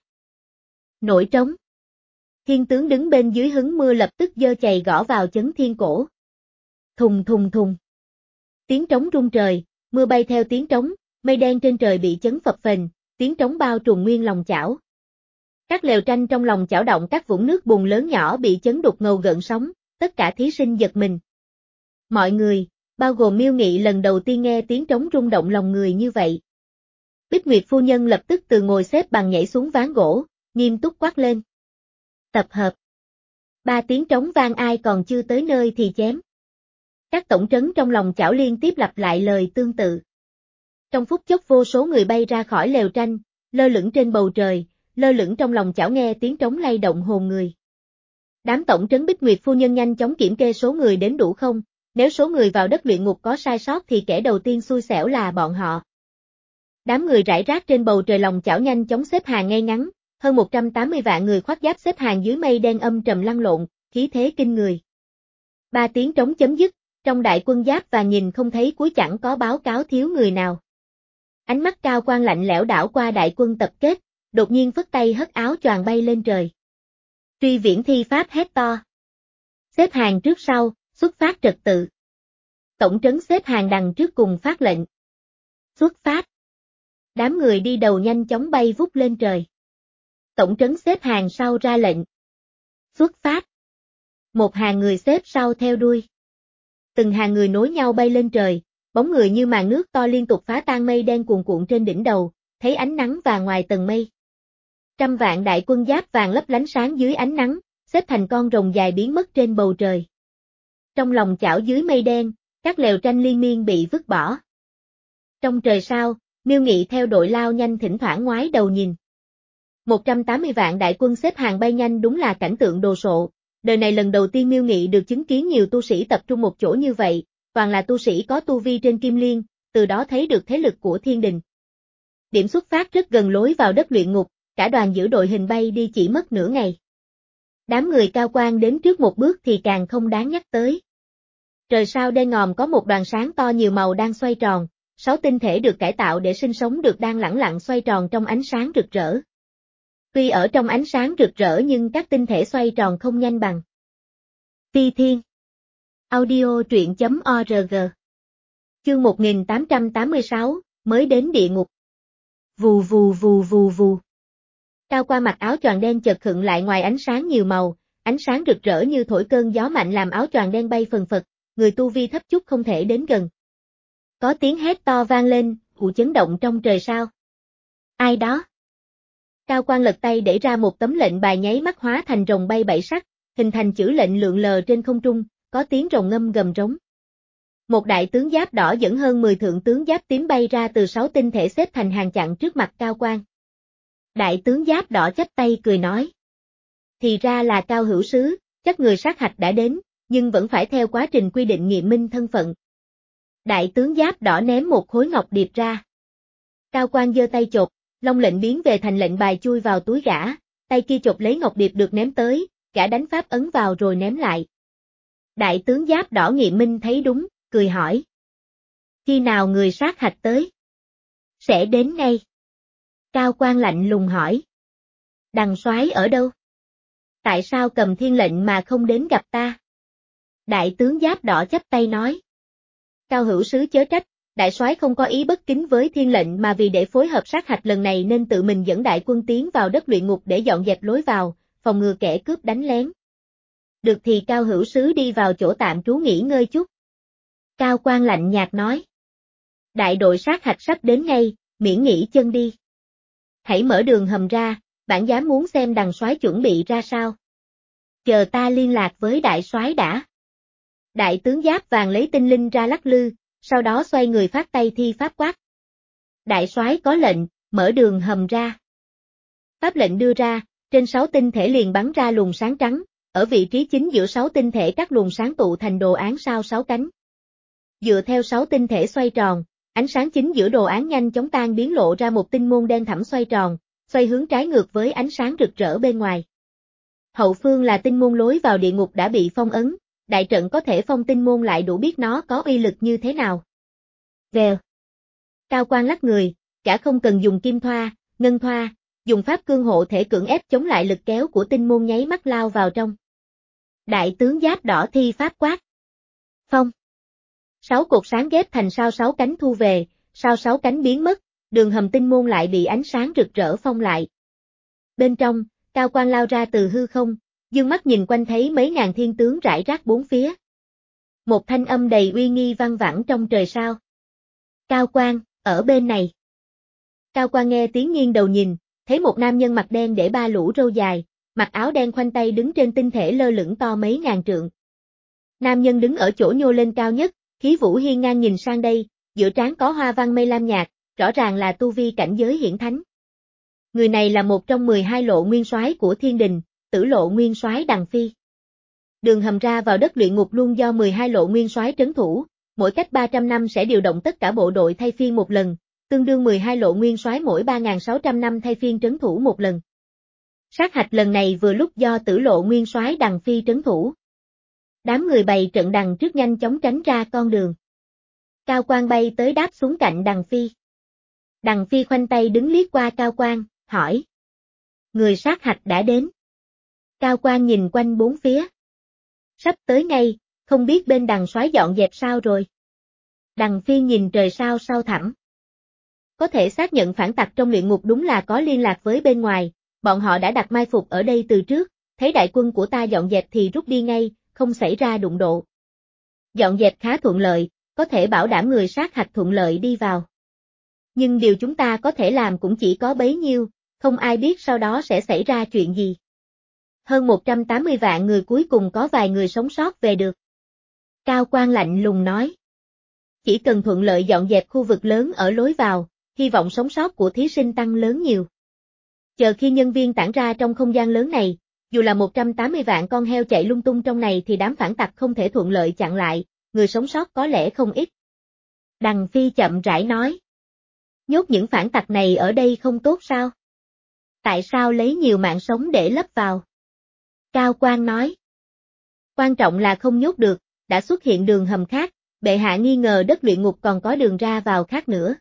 Nổi trống. Thiên tướng đứng bên dưới hứng mưa lập tức giơ chày gõ vào chấn thiên cổ. Thùng thùng thùng. Tiếng trống rung trời, mưa bay theo tiếng trống, mây đen trên trời bị chấn phập phềnh, tiếng trống bao trùm nguyên lòng chảo. Các lều tranh trong lòng chảo động các vũng nước bùn lớn nhỏ bị chấn đục ngầu gợn sóng, tất cả thí sinh giật mình. Mọi người, bao gồm Miêu Nghị lần đầu tiên nghe tiếng trống rung động lòng người như vậy. Bích Nguyệt phu nhân lập tức từ ngồi xếp bằng nhảy xuống ván gỗ, nghiêm túc quát lên. Tập hợp. Ba tiếng trống vang ai còn chưa tới nơi thì chém. Các tổng trấn trong lòng chảo liên tiếp lặp lại lời tương tự. Trong phút chốc vô số người bay ra khỏi lều tranh, lơ lửng trên bầu trời, lơ lửng trong lòng chảo nghe tiếng trống lay động hồn người. Đám tổng trấn Bích Nguyệt phu nhân nhanh chóng kiểm kê số người đến đủ không, nếu số người vào đất luyện ngục có sai sót thì kẻ đầu tiên xui xẻo là bọn họ. Đám người rải rác trên bầu trời lòng chảo nhanh chóng xếp hàng ngay ngắn, hơn một trăm tám mươi vạn người khoác giáp xếp hàng dưới mây đen âm trầm lăn lộn, khí thế kinh người. Ba tiếng trống chấm dứt, trong đại quân giáp và nhìn không thấy cuối chẳng có báo cáo thiếu người nào. Ánh mắt Cao Quang lạnh lẽo đảo qua đại quân tập kết, đột nhiên phất tay hất áo choàng bay lên trời. Truy Viễn thi pháp hét to. Xếp hàng trước sau, xuất phát trật tự. Tổng trấn xếp hàng đằng trước cùng phát lệnh. Xuất phát. Đám người đi đầu nhanh chóng bay vút lên trời. Tổng trấn xếp hàng sau ra lệnh. Xuất phát. Một hàng người xếp sau theo đuôi. Từng hàng người nối nhau bay lên trời, bóng người như màn nước to liên tục phá tan mây đen cuồn cuộn trên đỉnh đầu, thấy ánh nắng và ngoài tầng mây. Trăm vạn đại quân giáp vàng lấp lánh sáng dưới ánh nắng, xếp thành con rồng dài biến mất trên bầu trời. Trong lòng chảo dưới mây đen, các lều tranh liên miên bị vứt bỏ. Trong trời sao, Miêu Nghị theo đội lao nhanh thỉnh thoảng ngoái đầu nhìn. một trăm tám mươi vạn đại quân xếp hàng bay nhanh đúng là cảnh tượng đồ sộ. Đời này lần đầu tiên Miêu Nghị được chứng kiến nhiều tu sĩ tập trung một chỗ như vậy, toàn là tu sĩ có tu vi trên Kim Liên, từ đó thấy được thế lực của thiên đình. Điểm xuất phát rất gần lối vào đất luyện ngục, cả đoàn giữ đội hình bay đi chỉ mất nửa ngày. Đám người Cao Quang đến trước một bước thì càng không đáng nhắc tới. Trời sao đen ngòm có một đoàn sáng to nhiều màu đang xoay tròn, sáu tinh thể được cải tạo để sinh sống được đang lẳng lặng xoay tròn trong ánh sáng rực rỡ. Tuy ở trong ánh sáng rực rỡ nhưng các tinh thể xoay tròn không nhanh bằng. Phi Thiên. Audio truyện chấm org. Chương một nghìn tám trăm tám mươi sáu, mới đến địa ngục. Vù vù vù vù vù. Cao Qua mặc áo choàng đen chợt khựng lại ngoài ánh sáng nhiều màu, ánh sáng rực rỡ như thổi cơn gió mạnh làm áo choàng đen bay phần phật, người tu vi thấp chút không thể đến gần. Có tiếng hét to vang lên, hụ chấn động trong trời sao. Ai đó? Cao Quang lật tay để ra một tấm lệnh bài nháy mắt hóa thành rồng bay bảy sắc, hình thành chữ lệnh lượn lờ trên không trung, có tiếng rồng ngâm gầm rống. Một đại tướng giáp đỏ dẫn hơn mười thượng tướng giáp tím bay ra từ sáu tinh thể xếp thành hàng chặn trước mặt Cao Quang. Đại tướng giáp đỏ chắp tay cười nói. Thì ra là Cao hữu sứ, chắc người sát hạch đã đến, nhưng vẫn phải theo quá trình quy định nghiệm minh thân phận. Đại tướng giáp đỏ ném một khối ngọc điệp ra. Cao Quang giơ tay chộp, long lệnh biến về thành lệnh bài chui vào túi gã, tay kia chộp lấy ngọc điệp được ném tới, gã đánh pháp ấn vào rồi ném lại. Đại tướng giáp đỏ nghiệm minh thấy đúng, cười hỏi. Khi nào người sát hạch tới? Sẽ đến ngay. Cao Quang lạnh lùng hỏi. Đằng soái ở đâu? Tại sao cầm thiên lệnh mà không đến gặp ta? Đại tướng giáp đỏ chắp tay nói. Cao hữu sứ chớ trách, đại soái không có ý bất kính với thiên lệnh mà vì để phối hợp sát hạch lần này nên tự mình dẫn đại quân tiến vào đất luyện ngục để dọn dẹp lối vào, phòng ngừa kẻ cướp đánh lén. Được thì Cao hữu sứ đi vào chỗ tạm trú nghỉ ngơi chút. Cao Quang lạnh nhạt nói. Đại đội sát hạch sắp đến ngay, miễn nghỉ chân đi. Hãy mở đường hầm ra, bản giám muốn xem đằng soái chuẩn bị ra sao. Chờ ta liên lạc với đại soái đã. Đại tướng giáp vàng lấy tinh linh ra lắc lư, sau đó xoay người phát tay thi pháp quát. Đại soái có lệnh, mở đường hầm ra. Pháp lệnh đưa ra, Trên sáu tinh thể liền bắn ra luồng sáng trắng, ở vị trí chính giữa sáu tinh thể các luồng sáng tụ thành đồ án sao sáu cánh. Dựa theo sáu tinh thể xoay tròn, ánh sáng chính giữa đồ án nhanh chóng tan biến lộ ra một tinh môn đen thẳm xoay tròn, xoay hướng trái ngược với ánh sáng rực rỡ bên ngoài. Hậu phương là tinh môn lối vào địa ngục đã bị phong ấn, đại trận có thể phong tinh môn lại đủ biết nó có uy lực như thế nào. Vèo. Cao Quang lắc người, cả không cần dùng kim thoa, ngân thoa, dùng pháp cương hộ thể cưỡng ép chống lại lực kéo của tinh môn nháy mắt lao vào trong. Đại tướng giáp đỏ thi pháp quát. Phong. Sáu cột sáng ghép thành sao sáu cánh thu về, sao sáu cánh biến mất, đường hầm tinh môn lại bị ánh sáng rực rỡ phong lại. Bên trong, Cao Quang lao ra từ hư không, dương mắt nhìn quanh thấy mấy ngàn thiên tướng rải rác bốn phía. Một thanh âm đầy uy nghi vang vẳng trong trời sao. Cao Quang, ở bên này. Cao Quang nghe tiếng nghiêng đầu nhìn, thấy một nam nhân mặt đen để ba lũ râu dài, mặc áo đen khoanh tay đứng trên tinh thể lơ lửng to mấy ngàn trượng. Nam nhân đứng ở chỗ nhô lên cao nhất, khí vũ hiên ngang nhìn sang đây, giữa trán có hoa văn mây lam nhạt, rõ ràng là tu vi cảnh giới hiển thánh. Người này là một trong mười hai lộ nguyên soái của thiên đình, Tử Lộ Nguyên Soái Đằng Phi. Đường hầm ra vào đất luyện ngục luôn do mười hai lộ nguyên soái trấn thủ, mỗi cách ba trăm năm sẽ điều động tất cả bộ đội thay phiên một lần, tương đương mười hai lộ nguyên soái mỗi ba nghìn sáu trăm năm thay phiên trấn thủ một lần. Sát hạch lần này vừa lúc do Tử Lộ Nguyên Soái Đằng Phi trấn thủ. Đám người bày trận đằng trước nhanh chóng tránh ra con đường. Cao Quang bay tới đáp xuống cạnh Đằng Phi. Đằng Phi khoanh tay đứng liếc qua Cao Quang, hỏi. Người sát hạch đã đến. Cao Quang nhìn quanh bốn phía. Sắp tới ngay, không biết bên Đằng soái dọn dẹp sao rồi. Đằng Phi nhìn trời sao sâu thẳm. Có thể xác nhận phản tặc trong luyện ngục đúng là có liên lạc với bên ngoài, bọn họ đã đặt mai phục ở đây từ trước, thấy đại quân của ta dọn dẹp thì rút đi ngay, không xảy ra đụng độ. Dọn dẹp khá thuận lợi, có thể bảo đảm người sát hạch thuận lợi đi vào. Nhưng điều chúng ta có thể làm cũng chỉ có bấy nhiêu, không ai biết sau đó sẽ xảy ra chuyện gì. Hơn một trăm tám mươi vạn người cuối cùng có vài người sống sót về được. Cao Quang lạnh lùng nói. Chỉ cần thuận lợi dọn dẹp khu vực lớn ở lối vào, hy vọng sống sót của thí sinh tăng lớn nhiều. Chờ khi nhân viên tản ra trong không gian lớn này, dù là một trăm tám mươi vạn con heo chạy lung tung trong này thì đám phản tặc không thể thuận lợi chặn lại, người sống sót có lẽ không ít. Đằng Phi chậm rãi nói. Nhốt những phản tặc này ở đây không tốt sao? Tại sao lấy nhiều mạng sống để lấp vào? Cao Quang nói. Quan trọng là không nhốt được, đã xuất hiện đường hầm khác, bệ hạ nghi ngờ đất luyện ngục còn có đường ra vào khác nữa.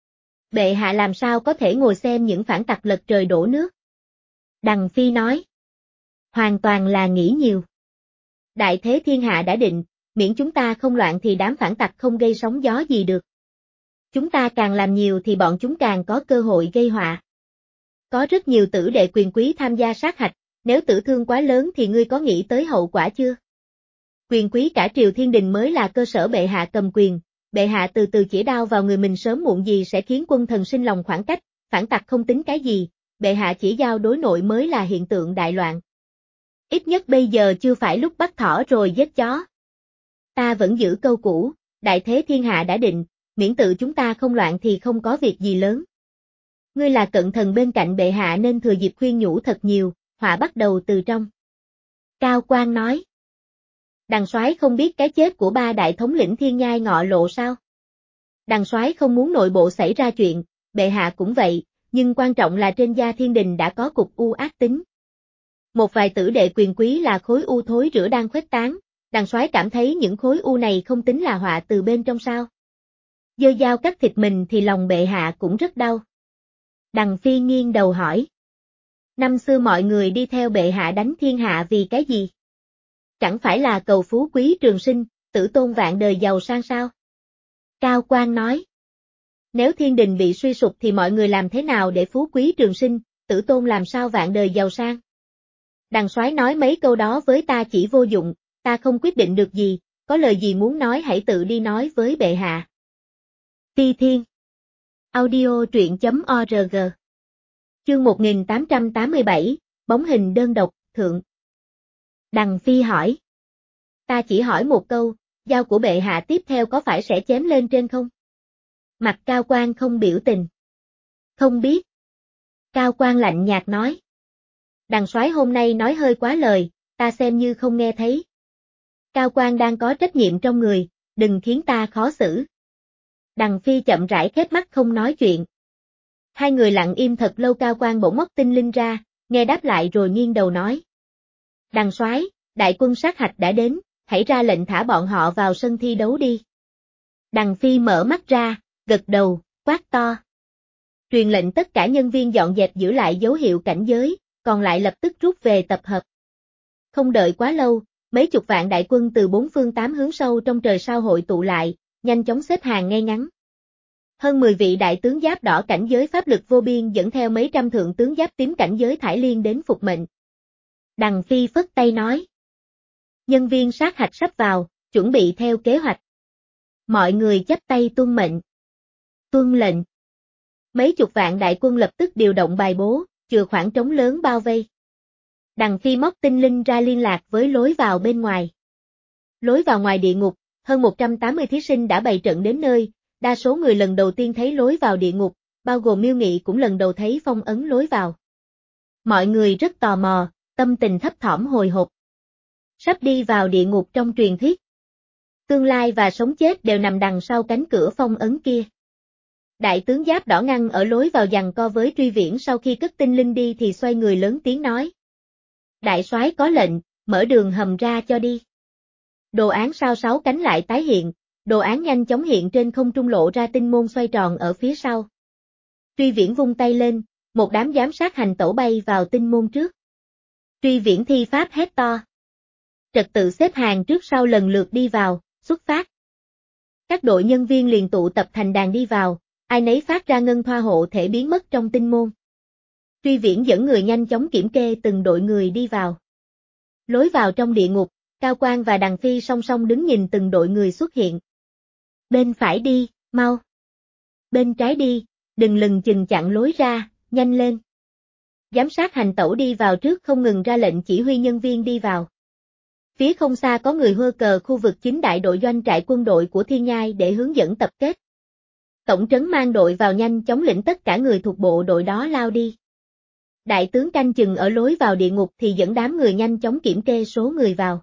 Bệ hạ làm sao có thể ngồi xem những phản tặc lật trời đổ nước? Đằng Phi nói. Hoàn toàn là nghĩ nhiều. Đại thế thiên hạ đã định, miễn chúng ta không loạn thì đám phản tặc không gây sóng gió gì được. Chúng ta càng làm nhiều thì bọn chúng càng có cơ hội gây họa. Có rất nhiều tử đệ quyền quý tham gia sát hạch, nếu tử thương quá lớn thì ngươi có nghĩ tới hậu quả chưa? Quyền quý cả triều thiên đình mới là cơ sở bệ hạ cầm quyền, bệ hạ từ từ chỉ đao vào người mình sớm muộn gì sẽ khiến quân thần sinh lòng khoảng cách, phản tặc không tính cái gì, bệ hạ chỉ giao đối nội mới là hiện tượng đại loạn. Ít nhất bây giờ chưa phải lúc bắt thỏ rồi giết chó. Ta vẫn giữ câu cũ, đại thế thiên hạ đã định, miễn tự chúng ta không loạn thì không có việc gì lớn. Ngươi là cận thần bên cạnh bệ hạ nên thừa dịp khuyên nhủ thật nhiều, họa bắt đầu từ trong. Cao Quang nói. Đằng soái không biết cái chết của ba đại thống lĩnh thiên nhai ngọ lộ sao? Đằng soái không muốn nội bộ xảy ra chuyện, bệ hạ cũng vậy, nhưng quan trọng là trên gia thiên đình đã có cục u ác tính. Một vài tử đệ quyền quý là khối u thối rữa đang khuếch tán, đằng soái cảm thấy những khối u này không tính là họa từ bên trong sao? Dơ dao cắt thịt mình thì lòng bệ hạ cũng rất đau. Đằng Phi nghiêng đầu hỏi. Năm xưa mọi người đi theo bệ hạ đánh thiên hạ vì cái gì? Chẳng phải là cầu phú quý trường sinh, tử tôn vạn đời giàu sang sao? Cao Quang nói. Nếu thiên đình bị suy sụp thì mọi người làm thế nào để phú quý trường sinh, tử tôn làm sao vạn đời giàu sang? Đằng soái nói mấy câu đó với ta chỉ vô dụng, ta không quyết định được gì, có lời gì muốn nói hãy tự đi nói với bệ hạ. Ti Thiên. Audio truyện chấm org. Chương một nghìn tám trăm tám mươi bảy, bóng hình đơn độc, thượng. Đằng Phi hỏi. Ta chỉ hỏi một câu, dao của bệ hạ tiếp theo có phải sẽ chém lên trên không? Mặt Cao Quang không biểu tình. Không biết. Cao Quang lạnh nhạt nói. Đằng soái hôm nay nói hơi quá lời, ta xem như không nghe thấy. Cao quan đang có trách nhiệm trong người, đừng khiến ta khó xử. Đằng Phi chậm rãi khép mắt không nói chuyện. Hai người lặng im thật lâu, Cao quan bỗng móc tinh linh ra, nghe đáp lại rồi nghiêng đầu nói. Đằng soái, đại quân sát hạch đã đến, hãy ra lệnh thả bọn họ vào sân thi đấu đi. Đằng Phi mở mắt ra, gật đầu, quát to. Truyền lệnh tất cả nhân viên dọn dẹp giữ lại dấu hiệu cảnh giới, còn lại lập tức rút về tập hợp. Không đợi quá lâu, mấy chục vạn đại quân từ bốn phương tám hướng sâu trong trời sao hội tụ lại, nhanh chóng xếp hàng ngay ngắn. Hơn mười vị đại tướng giáp đỏ cảnh giới pháp lực vô biên dẫn theo mấy trăm thượng tướng giáp tím cảnh giới thải liên đến phục mệnh. Đằng Phi phất tay nói. Nhân viên sát hạch sắp vào, chuẩn bị theo kế hoạch. Mọi người chắp tay tuân mệnh. Tuân lệnh. Mấy chục vạn đại quân lập tức điều động bài bố, chừa khoảng trống lớn bao vây. Đằng Phi móc tinh linh ra liên lạc với lối vào bên ngoài. Lối vào ngoài địa ngục, hơn một trăm tám mươi thí sinh đã bày trận đến nơi, đa số người lần đầu tiên thấy lối vào địa ngục, bao gồm Miêu Nghị cũng lần đầu thấy phong ấn lối vào. Mọi người rất tò mò, tâm tình thấp thỏm hồi hộp. Sắp đi vào địa ngục trong truyền thuyết. Tương lai và sống chết đều nằm đằng sau cánh cửa phong ấn kia. Đại tướng giáp đỏ ngăn ở lối vào giằng co với Truy Viễn, sau khi cất tinh linh đi thì xoay người lớn tiếng nói. Đại soái có lệnh, mở đường hầm ra cho đi. Đồ án sao sáu cánh lại tái hiện, đồ án nhanh chóng hiện trên không trung, lộ ra tinh môn xoay tròn ở phía sau. Truy Viễn vung tay lên, một đám giám sát hành tẩu bay vào tinh môn trước. Truy Viễn thi pháp hét to. Trật tự xếp hàng trước sau lần lượt đi vào, xuất phát. Các đội nhân viên liền tụ tập thành đàn đi vào, ai nấy phát ra ngân thoa hộ thể biến mất trong tinh môn. Truy Viễn dẫn người nhanh chóng kiểm kê từng đội người đi vào. Lối vào trong địa ngục, Cao Quan và Đằng Phi song song đứng nhìn từng đội người xuất hiện. Bên phải đi, mau. Bên trái đi, đừng lừng chừng chặn lối ra, nhanh lên. Giám sát hành tẩu đi vào trước không ngừng ra lệnh chỉ huy nhân viên đi vào. Phía không xa có người hơ cờ khu vực chính đại đội doanh trại quân đội của Thiên Nhai để hướng dẫn tập kết. Tổng trấn mang đội vào nhanh chóng lĩnh tất cả người thuộc bộ đội đó lao đi. Đại tướng canh chừng ở lối vào địa ngục thì dẫn đám người nhanh chóng kiểm kê số người vào.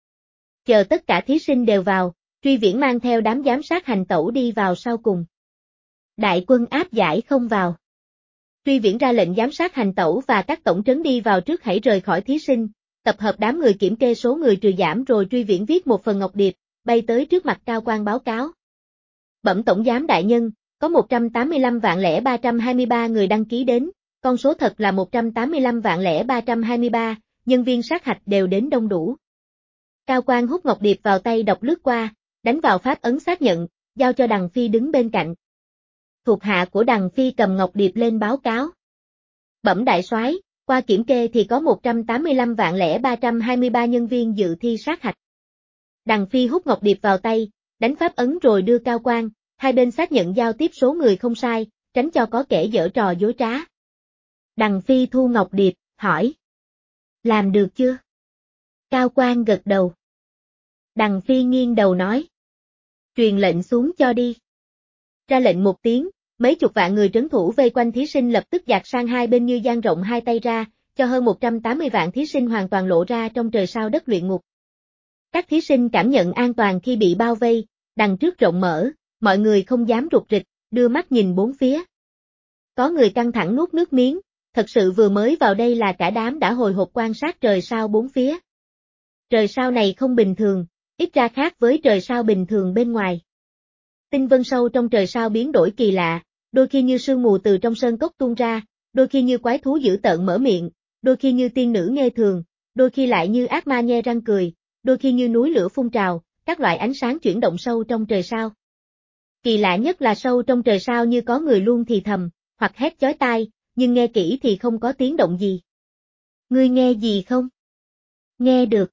Chờ tất cả thí sinh đều vào, Truy Viễn mang theo đám giám sát hành tẩu đi vào sau cùng. Đại quân áp giải không vào. Truy Viễn ra lệnh giám sát hành tẩu và các tổng trấn đi vào trước, hãy rời khỏi thí sinh, tập hợp đám người kiểm kê số người trừ giảm, rồi Truy Viễn viết một phần ngọc điệp, bay tới trước mặt Cao Quan báo cáo. Bẩm tổng giám đại nhân, có một trăm tám mươi lăm vạn lẻ ba trăm hai mươi ba người đăng ký đến, con số thật là một trăm tám mươi lăm vạn lẻ ba trăm hai mươi ba, nhân viên sát hạch đều đến đông đủ. Cao Quan hút ngọc điệp vào tay, đọc lướt qua, đánh vào pháp ấn xác nhận, giao cho Đằng Phi đứng bên cạnh. Thuộc hạ của Đằng Phi cầm ngọc điệp lên báo cáo. Bẩm đại soái, qua kiểm kê thì có một trăm tám mươi lăm vạn lẻ ba trăm hai mươi ba nhân viên dự thi sát hạch. Đằng Phi hút ngọc điệp vào tay, đánh pháp ấn rồi đưa Cao Quan, hai bên xác nhận giao tiếp số người không sai, tránh cho có kẻ giở trò dối trá. Đằng Phi thu ngọc điệp, hỏi. Làm được chưa? Cao Quan gật đầu. Đằng Phi nghiêng đầu nói. Truyền lệnh xuống cho đi. Ra lệnh một tiếng, mấy chục vạn người trấn thủ vây quanh thí sinh lập tức dạt sang hai bên như dang rộng hai tay ra, cho hơn một trăm tám mươi vạn thí sinh hoàn toàn lộ ra trong trời sao đất luyện ngục. Các thí sinh cảm nhận an toàn khi bị bao vây, đằng trước rộng mở, mọi người không dám rụt rịch, đưa mắt nhìn bốn phía. Có người căng thẳng nuốt nước miếng, thật sự vừa mới vào đây là cả đám đã hồi hộp quan sát trời sao bốn phía. Trời sao này không bình thường, ít ra khác với trời sao bình thường bên ngoài. Tinh vân sâu trong trời sao biến đổi kỳ lạ, đôi khi như sương mù từ trong sơn cốc tuôn ra, đôi khi như quái thú dữ tợn mở miệng, đôi khi như tiên nữ nghe thường, đôi khi lại như ác ma nhe răng cười, đôi khi như núi lửa phun trào, các loại ánh sáng chuyển động sâu trong trời sao. Kỳ lạ nhất là sâu trong trời sao như có người luôn thì thầm, hoặc hét chói tai, nhưng nghe kỹ thì không có tiếng động gì. Ngươi nghe gì không? Nghe được.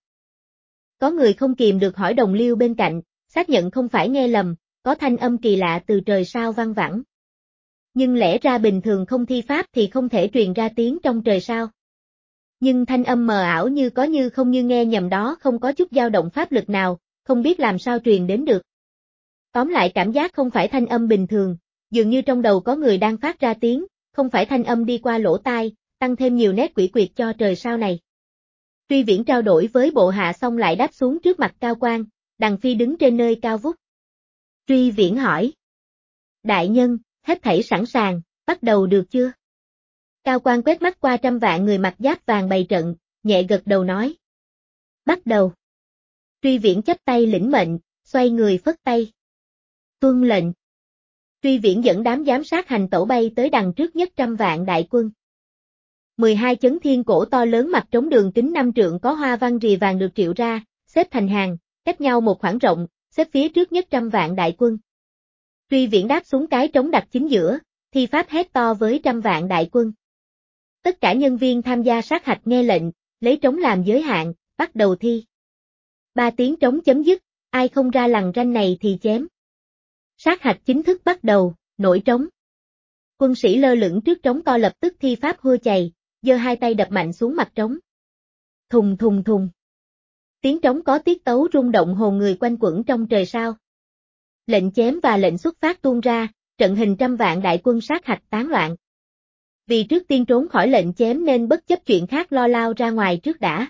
Có người không kìm được hỏi đồng liêu bên cạnh, xác nhận không phải nghe lầm, có thanh âm kỳ lạ từ trời sao vang vẳng. Nhưng lẽ ra bình thường không thi pháp thì không thể truyền ra tiếng trong trời sao. Nhưng thanh âm mờ ảo như có như không, như nghe nhầm đó, không có chút dao động pháp lực nào, không biết làm sao truyền đến được. Tóm lại cảm giác không phải thanh âm bình thường, dường như trong đầu có người đang phát ra tiếng, không phải thanh âm đi qua lỗ tai, tăng thêm nhiều nét quỷ quyệt cho trời sao này. Truy Viễn trao đổi với bộ hạ xong lại đáp xuống trước mặt Cao Quang, Đằng Phi đứng trên nơi cao vút. Truy Viễn hỏi. Đại nhân, hết thảy sẵn sàng, bắt đầu được chưa? Cao Quang quét mắt qua trăm vạn người mặc giáp vàng bày trận, nhẹ gật đầu nói. Bắt đầu. Truy Viễn chắp tay lĩnh mệnh, xoay người phất tay. Tuân lệnh. Truy Viễn dẫn đám giám sát hành tẩu bay tới đằng trước nhất trăm vạn đại quân. mười hai chấn thiên cổ to lớn mặt trống đường kính năm trượng có hoa văn rìa vàng được triệu ra, xếp thành hàng, cách nhau một khoảng rộng, xếp phía trước nhất trăm vạn đại quân. Truy Viễn đáp xuống cái trống đặt chính giữa, thi pháp hét to với trăm vạn đại quân. Tất cả nhân viên tham gia sát hạch nghe lệnh, lấy trống làm giới hạn, bắt đầu thi. Ba tiếng trống chấm dứt, ai không ra lằn ranh này thì chém. Sát hạch chính thức bắt đầu, nổi trống. Quân sĩ lơ lửng trước trống to lập tức thi pháp hua chày, giơ hai tay đập mạnh xuống mặt trống. Thùng thùng thùng. Tiếng trống có tiết tấu rung động hồn người quanh quẩn trong trời sao. Lệnh chém và lệnh xuất phát tuôn ra, trận hình trăm vạn đại quân sát hạch tán loạn. Vì trước tiên trốn khỏi lệnh chém nên bất chấp chuyện khác lo lao ra ngoài trước đã.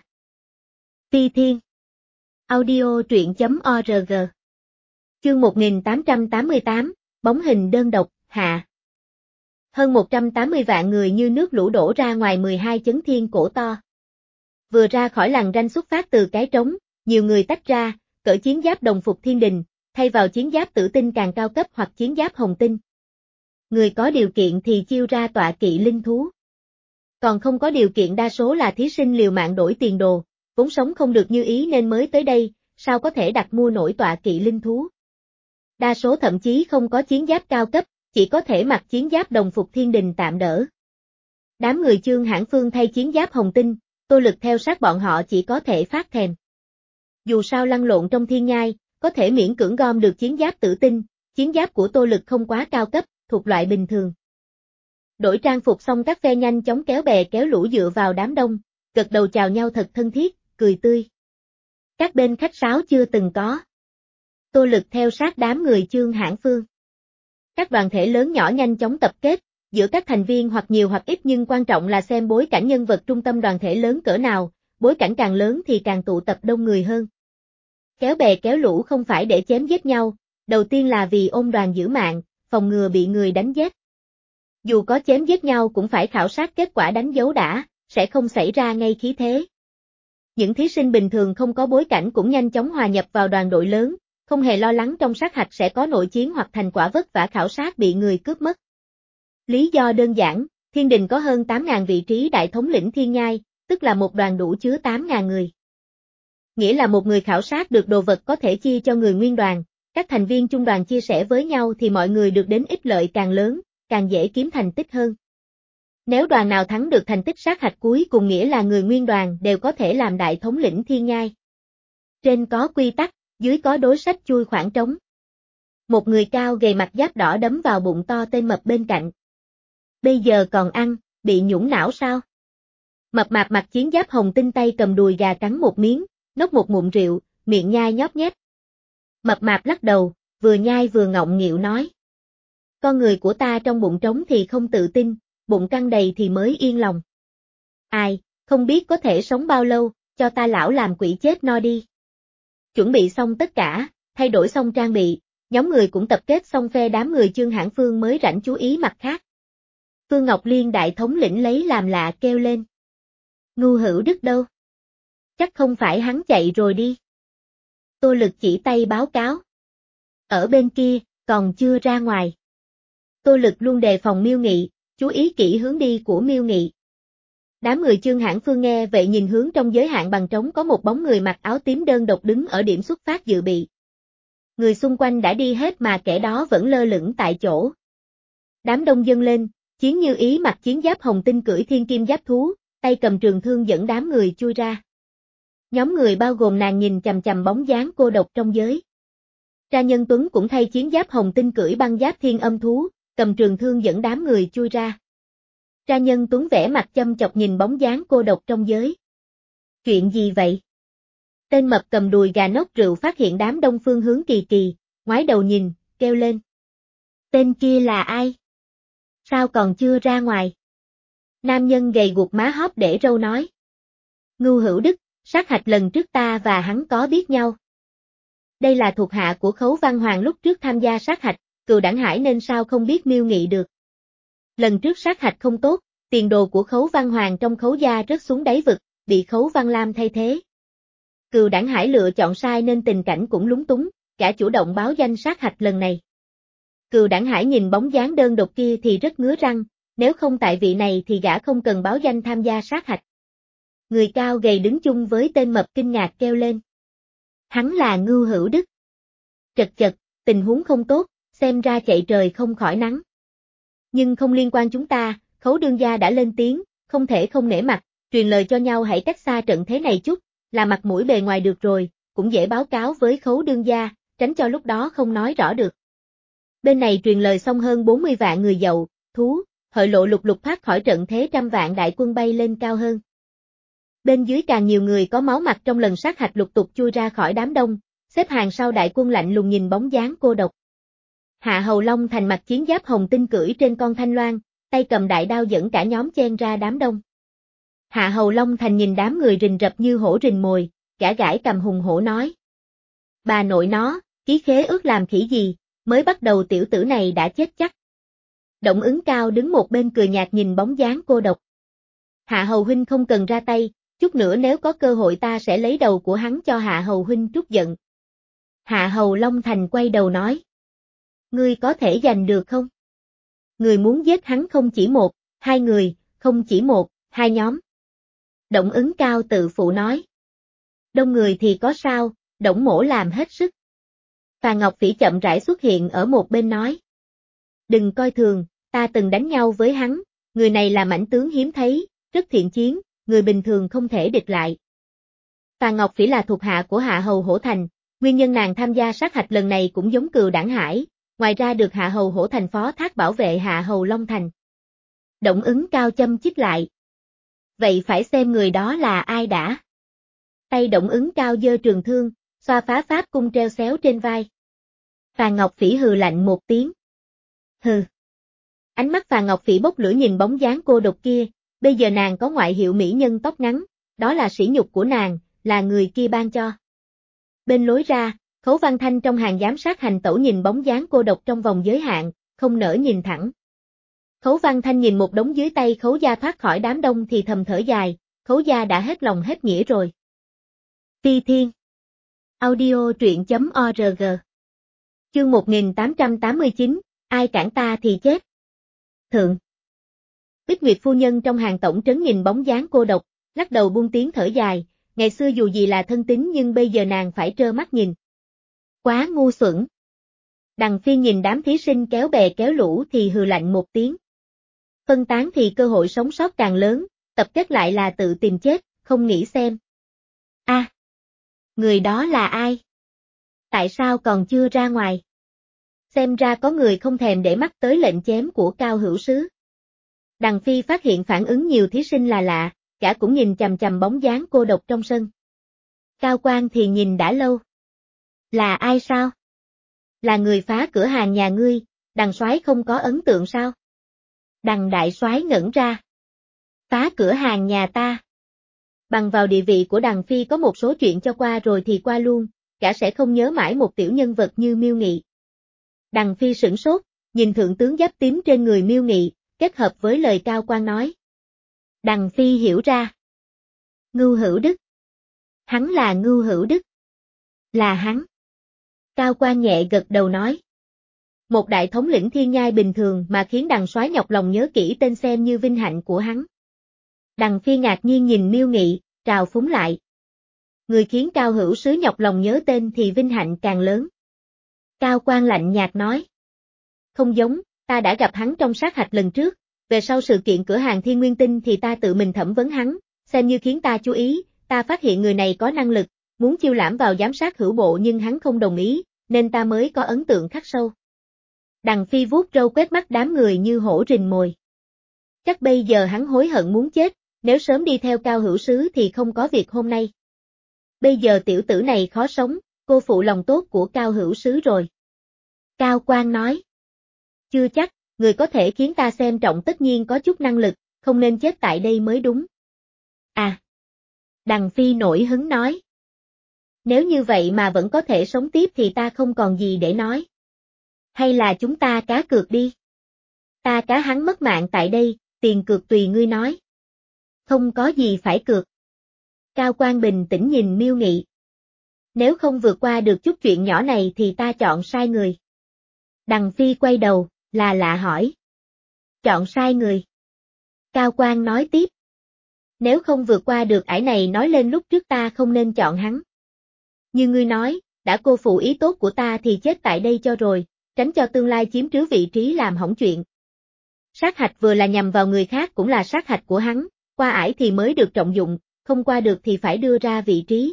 Ti Thiên. Audio truyện.org. Chương một nghìn tám trăm tám mươi tám, bóng hình đơn độc, hạ. Hơn một trăm tám mươi vạn người như nước lũ đổ ra ngoài mười hai chấn thiên cổ to. Vừa ra khỏi lằn ranh xuất phát từ cái trống, nhiều người tách ra, cởi chiến giáp đồng phục thiên đình, thay vào chiến giáp tử tinh càng cao cấp hoặc chiến giáp hồng tinh. Người có điều kiện thì chiêu ra tọa kỵ linh thú. Còn không có điều kiện đa số là thí sinh liều mạng đổi tiền đồ, vốn sống không được như ý nên mới tới đây, sao có thể đặt mua nổi tọa kỵ linh thú. Đa số thậm chí không có chiến giáp cao cấp, chỉ có thể mặc chiến giáp đồng phục thiên đình tạm đỡ. Đám người Chương Hãn Phương thay chiến giáp hồng tinh, Tô Lực theo sát bọn họ chỉ có thể phát thèm. Dù sao lăn lộn trong thiên nhai, có thể miễn cưỡng gom được chiến giáp tử tinh, chiến giáp của Tô Lực không quá cao cấp, thuộc loại bình thường. Đổi trang phục xong các phe nhanh chóng kéo bè kéo lũ dựa vào đám đông, gật đầu chào nhau thật thân thiết, cười tươi. Các bên khách sáo chưa từng có. Tô Lực theo sát đám người Chương Hãn Phương. Các đoàn thể lớn nhỏ nhanh chóng tập kết, giữa các thành viên hoặc nhiều hoặc ít nhưng quan trọng là xem bối cảnh nhân vật trung tâm đoàn thể lớn cỡ nào, bối cảnh càng lớn thì càng tụ tập đông người hơn. Kéo bè kéo lũ không phải để chém giết nhau, đầu tiên là vì ôm đoàn giữ mạng, phòng ngừa bị người đánh giết. Dù có chém giết nhau cũng phải khảo sát kết quả đánh dấu đã, sẽ không xảy ra ngay khí thế. Những thí sinh bình thường không có bối cảnh cũng nhanh chóng hòa nhập vào đoàn đội lớn, không hề lo lắng trong sát hạch sẽ có nội chiến hoặc thành quả vất vả khảo sát bị người cướp mất. Lý do đơn giản, thiên đình có hơn tám nghìn vị trí đại thống lĩnh thiên nhai, tức là một đoàn đủ chứa tám nghìn người. Nghĩa là một người khảo sát được đồ vật có thể chia cho người nguyên đoàn, các thành viên chung đoàn chia sẻ với nhau thì mọi người được đến ích lợi càng lớn, càng dễ kiếm thành tích hơn. Nếu đoàn nào thắng được thành tích sát hạch cuối cùng nghĩa là người nguyên đoàn đều có thể làm đại thống lĩnh thiên nhai. Trên có quy tắc, dưới có đối sách chui khoảng trống. Một người cao gầy mặt giáp đỏ đấm vào bụng to tên mập bên cạnh. Bây giờ còn ăn, bị nhũng não sao? Mập mạp mặc chiến giáp hồng tinh tay cầm đùi gà cắn một miếng, nốc một ngụm rượu, miệng nhai nhóp nhép. Mập mạp lắc đầu, vừa nhai vừa ngọng nghịu nói. Con người của ta trong bụng trống thì không tự tin, bụng căng đầy thì mới yên lòng. Ai, không biết có thể sống bao lâu, cho ta lão làm quỷ chết no đi. Chuẩn bị xong tất cả, thay đổi xong trang bị, nhóm người cũng tập kết xong phe đám người Chương Hãn Phương mới rảnh chú ý mặt khác. Phương Ngọc Liên đại thống lĩnh lấy làm lạ kêu lên. Ngu Hữu Đức đâu? Chắc không phải hắn chạy rồi đi. Tô Lực chỉ tay báo cáo. Ở bên kia, còn chưa ra ngoài. Tô Lực luôn đề phòng Miêu Nghị, chú ý kỹ hướng đi của Miêu Nghị. Đám người Chương Hãn Phương nghe vậy nhìn hướng trong giới hạn bằng trống có một bóng người mặc áo tím đơn độc đứng ở điểm xuất phát dự bị. Người xung quanh đã đi hết mà kẻ đó vẫn lơ lửng tại chỗ. Đám đông dâng lên, Chiến Như Ý mặc chiến giáp hồng tinh cưỡi thiên kim giáp thú, tay cầm trường thương dẫn đám người chui ra. Nhóm người bao gồm nàng nhìn chằm chằm bóng dáng cô độc trong giới. Tra Nhân Tuấn cũng thay chiến giáp hồng tinh cưỡi băng giáp thiên âm thú, cầm trường thương dẫn đám người chui ra. Tra Nhân Tuấn vẻ mặt châm chọc nhìn bóng dáng cô độc trong giới. Chuyện gì vậy? Tên mập cầm đùi gà nốc rượu phát hiện đám đông phương hướng kỳ kỳ, ngoái đầu nhìn, kêu lên. Tên kia là ai? Sao còn chưa ra ngoài? Nam nhân gầy guộc má hóp để râu nói. Ngưu Hữu Đức, sát hạch lần trước ta và hắn có biết nhau. Đây là thuộc hạ của Khấu Văn Hoàng lúc trước tham gia sát hạch, Cừu Đảng Hải nên sao không biết Miêu Nghị được. Lần trước sát hạch không tốt, tiền đồ của Khấu Văn Hoàng trong Khấu gia rớt xuống đáy vực, bị Khấu Văn Lam thay thế. Cừu Đảng Hải lựa chọn sai nên tình cảnh cũng lúng túng, gã chủ động báo danh sát hạch lần này. Cừu Đảng Hải nhìn bóng dáng đơn độc kia thì rất ngứa răng, nếu không tại vị này thì gã không cần báo danh tham gia sát hạch. Người cao gầy đứng chung với tên mập kinh ngạc kêu lên. Hắn là Ngưu Hữu Đức. Chật chật, tình huống không tốt, xem ra chạy trời không khỏi nắng. Nhưng không liên quan chúng ta, Khấu đương gia đã lên tiếng, không thể không nể mặt, truyền lời cho nhau hãy cách xa trận thế này chút, là mặt mũi bề ngoài được rồi, cũng dễ báo cáo với Khấu đương gia, tránh cho lúc đó không nói rõ được. Bên này truyền lời xong hơn bốn mươi vạn người dậu, thú, hợi lộ lục lục thoát khỏi trận thế trăm vạn đại quân bay lên cao hơn. Bên dưới càng nhiều người có máu mặt trong lần sát hạch lục tục chui ra khỏi đám đông, xếp hàng sau đại quân lạnh lùng nhìn bóng dáng cô độc. Hạ Hầu Long thành mặc chiến giáp hồng tinh cưỡi trên con thanh loan, tay cầm đại đao dẫn cả nhóm chen ra đám đông. Hạ Hầu Long thành nhìn đám người rình rập như hổ rình mồi, gã gãi cầm hùng hổ nói. Bà nội nó, ký khế ước làm khỉ gì, mới bắt đầu tiểu tử này đã chết chắc. Động Ứng Cao đứng một bên cười nhạt nhìn bóng dáng cô độc. Hạ Hầu huynh không cần ra tay, chút nữa nếu có cơ hội ta sẽ lấy đầu của hắn cho Hạ Hầu huynh trút giận. Hạ Hầu Long Thành quay đầu nói. Ngươi có thể giành được không? Người muốn giết hắn không chỉ một, hai người, không chỉ một, hai nhóm. Động Ứng Cao tự phụ nói. Đông người thì có sao, Đổng mỗ làm hết sức. Phà Ngọc Phỉ chậm rãi xuất hiện ở một bên nói. Đừng coi thường, ta từng đánh nhau với hắn, người này là mãnh tướng hiếm thấy, rất thiện chiến, người bình thường không thể địch lại. Phà Ngọc Phỉ là thuộc hạ của Hạ Hầu Hổ Thành, nguyên nhân nàng tham gia sát hạch lần này cũng giống Cừu Đảng Hải, ngoài ra được Hạ Hầu Hổ Thành phó thác bảo vệ Hạ Hầu Long Thành. Động Ứng Cao châm chích lại. Vậy phải xem người đó là ai đã. Tay Động Ứng Cao giơ trường thương, xoa phá pháp cung treo xéo trên vai. Phà Ngọc Phỉ hừ lạnh một tiếng. Hừ. Ánh mắt Phà Ngọc Phỉ bốc lửa nhìn bóng dáng cô độc kia, bây giờ nàng có ngoại hiệu mỹ nhân tóc ngắn, đó là sỉ nhục của nàng, là người kia ban cho. Bên lối ra, Khấu Văn Thanh trong hàng giám sát hành tẩu nhìn bóng dáng cô độc trong vòng giới hạn, không nỡ nhìn thẳng. Khấu Văn Thanh nhìn một đống dưới tay Khấu gia thoát khỏi đám đông thì thầm thở dài, Khấu gia đã hết lòng hết nghĩa rồi. Phi Thiên Audio truyện chấm org Chương một nghìn tám trăm tám mươi chín, ai cản ta thì chết. Thượng Bích Nguyệt phu nhân trong hàng tổng trấn nhìn bóng dáng cô độc, lắc đầu buông tiếng thở dài, ngày xưa dù gì là thân tín nhưng bây giờ nàng phải trơ mắt nhìn. Quá ngu xuẩn. Đằng Phi nhìn đám thí sinh kéo bè kéo lũ thì hừ lạnh một tiếng. Phân tán thì cơ hội sống sót càng lớn, tập kết lại là tự tìm chết, không nghĩ xem. A, à, người đó là ai? Tại sao còn chưa ra ngoài? Xem ra có người không thèm để mắt tới lệnh chém của Cao Hữu Sứ. Đằng Phi phát hiện phản ứng nhiều thí sinh là lạ, cả cũng nhìn chằm chằm bóng dáng cô độc trong sân. Cao Quang thì nhìn đã lâu. Là ai sao? Là người phá cửa hàng nhà ngươi, Đằng soái không có ấn tượng sao? Đằng đại soái ngẩn ra. Phá cửa hàng nhà ta. Bằng vào địa vị của Đằng Phi có một số chuyện cho qua rồi thì qua luôn, cả sẽ không nhớ mãi một tiểu nhân vật như Miêu Nghị. Đằng Phi sửng sốt, nhìn thượng tướng giáp tím trên người Miêu Nghị, kết hợp với lời Cao Quang nói. Đằng Phi hiểu ra. Ngưu Hữu Đức. Hắn là Ngưu Hữu Đức. Là hắn. Cao Quang nhẹ gật đầu nói. Một đại thống lĩnh thiên nhai bình thường mà khiến Đằng soái nhọc lòng nhớ kỹ tên xem như vinh hạnh của hắn. Đằng Phi ngạc nhiên nhìn Miêu Nghị, trào phúng lại. Người khiến Cao Hữu Sứ nhọc lòng nhớ tên thì vinh hạnh càng lớn. Cao Quang lạnh nhạt nói. Không giống, ta đã gặp hắn trong sát hạch lần trước, về sau sự kiện cửa hàng Thiên Nguyên Tinh thì ta tự mình thẩm vấn hắn, xem như khiến ta chú ý, ta phát hiện người này có năng lực, muốn chiêu lãm vào giám sát hữu bộ nhưng hắn không đồng ý, nên ta mới có ấn tượng khắc sâu. Đằng Phi vuốt râu quét mắt đám người như hổ rình mồi. Chắc bây giờ hắn hối hận muốn chết, nếu sớm đi theo Cao Hữu Sứ thì không có việc hôm nay. Bây giờ tiểu tử này khó sống, cô phụ lòng tốt của Cao Hữu Sứ rồi. Cao Quang nói. Chưa chắc, người có thể khiến ta xem trọng tất nhiên có chút năng lực, không nên chết tại đây mới đúng. À! Đằng Phi nổi hứng nói. Nếu như vậy mà vẫn có thể sống tiếp thì ta không còn gì để nói. Hay là chúng ta cá cược đi? Ta cá hắn mất mạng tại đây, tiền cược tùy ngươi nói. Không có gì phải cược. Cao Quang bình tĩnh nhìn Miêu Nghị. Nếu không vượt qua được chút chuyện nhỏ này thì ta chọn sai người. Đằng Phi quay đầu, là lạ hỏi. Chọn sai người. Cao Quang nói tiếp. Nếu không vượt qua được ải này nói lên lúc trước ta không nên chọn hắn. Như ngươi nói, đã cô phụ ý tốt của ta thì chết tại đây cho rồi, tránh cho tương lai chiếm trứ vị trí làm hỏng chuyện. Sát hạch vừa là nhằm vào người khác cũng là sát hạch của hắn, qua ải thì mới được trọng dụng, không qua được thì phải đưa ra vị trí.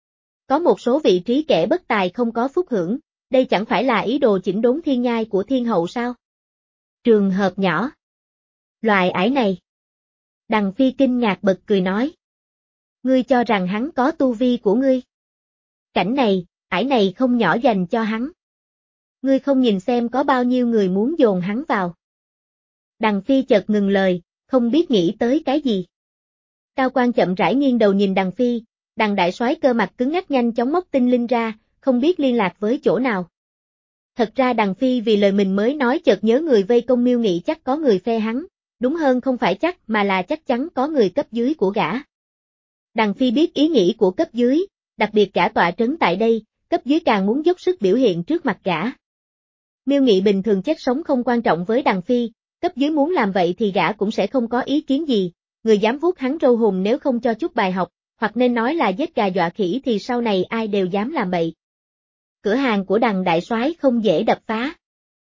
Có một số vị trí kẻ bất tài không có phúc hưởng, đây chẳng phải là ý đồ chỉnh đốn thiên nhai của thiên hậu sao? Trường hợp nhỏ. Loại ải này. Đằng Phi kinh ngạc bật cười nói. Ngươi cho rằng hắn có tu vi của ngươi. Cảnh này, ải này không nhỏ dành cho hắn. Ngươi không nhìn xem có bao nhiêu người muốn dồn hắn vào. Đằng Phi chợt ngừng lời, không biết nghĩ tới cái gì. Cao Quang chậm rãi nghiêng đầu nhìn Đằng Phi, Đằng đại soái cơ mặt cứng ngắc nhanh chóng móc tinh linh ra, không biết liên lạc với chỗ nào. Thật ra Đằng Phi vì lời mình mới nói chợt nhớ người vây công Miêu Nghị chắc có người phe hắn, đúng hơn không phải chắc mà là chắc chắn có người cấp dưới của gã. Đằng Phi biết ý nghĩ của cấp dưới, đặc biệt cả tọa trấn tại đây, cấp dưới càng muốn dốc sức biểu hiện trước mặt gã. Miêu Nghị bình thường chết sống không quan trọng với Đằng Phi, cấp dưới muốn làm vậy thì gã cũng sẽ không có ý kiến gì, người dám vuốt hắn râu hùm nếu không cho chút bài học, hoặc nên nói là giết gà dọa khỉ thì sau này ai đều dám làm bậy. Cửa hàng của Đằng đại soái không dễ đập phá.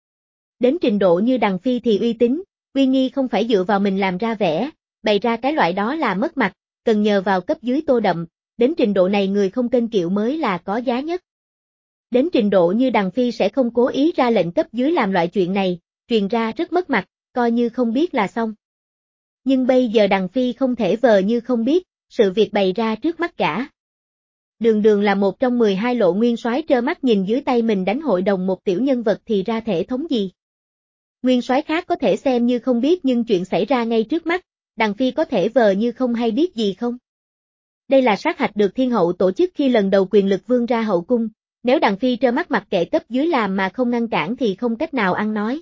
Đến trình độ như Đằng Phi thì uy tín, uy nghi không phải dựa vào mình làm ra vẻ, bày ra cái loại đó là mất mặt, cần nhờ vào cấp dưới tô đậm, đến trình độ này người không kênh kiệu mới là có giá nhất. Đến trình độ như Đằng Phi sẽ không cố ý ra lệnh cấp dưới làm loại chuyện này, truyền ra rất mất mặt, coi như không biết là xong. Nhưng bây giờ Đằng Phi không thể vờ như không biết, sự việc bày ra trước mắt gã. Đường Đường là một trong mười hai lộ nguyên soái trơ mắt nhìn dưới tay mình đánh hội đồng một tiểu nhân vật thì ra thể thống gì. Nguyên soái khác có thể xem như không biết nhưng chuyện xảy ra ngay trước mắt, Đằng Phi có thể vờ như không hay biết gì không? Đây là sát hạch được thiên hậu tổ chức khi lần đầu quyền lực vươn ra hậu cung, nếu Đằng Phi trơ mắt mặc kệ cấp dưới làm mà không ngăn cản thì không cách nào ăn nói.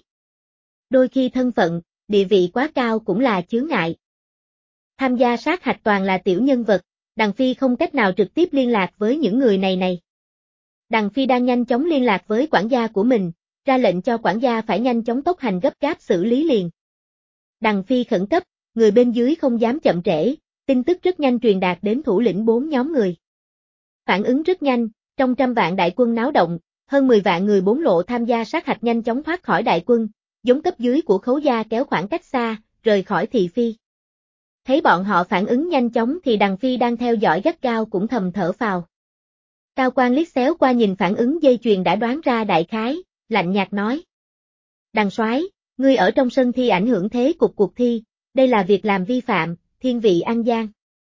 Đôi khi thân phận, địa vị quá cao cũng là chướng ngại. Tham gia sát hạch toàn là tiểu nhân vật, Đằng Phi không cách nào trực tiếp liên lạc với những người này này. Đằng Phi đang nhanh chóng liên lạc với quản gia của mình, ra lệnh cho quản gia phải nhanh chóng tốc hành gấp gáp xử lý liền. Đằng Phi khẩn cấp, người bên dưới không dám chậm trễ, tin tức rất nhanh truyền đạt đến thủ lĩnh bốn nhóm người. Phản ứng rất nhanh, trong trăm vạn đại quân náo động, hơn mười vạn người bốn lộ tham gia sát hạch nhanh chóng thoát khỏi đại quân, giống cấp dưới của Khấu gia kéo khoảng cách xa, rời khỏi thị phi. Thấy bọn họ phản ứng nhanh chóng thì Đằng Phi đang theo dõi gắt gao cũng thầm thở phào. Cao Quang liếc xéo qua nhìn phản ứng dây chuyền đã đoán ra đại khái, lạnh nhạt nói. Đằng soái, ngươi ở trong sân thi ảnh hưởng thế cục cuộc thi, đây là việc làm vi phạm, thiên vị ăn gian.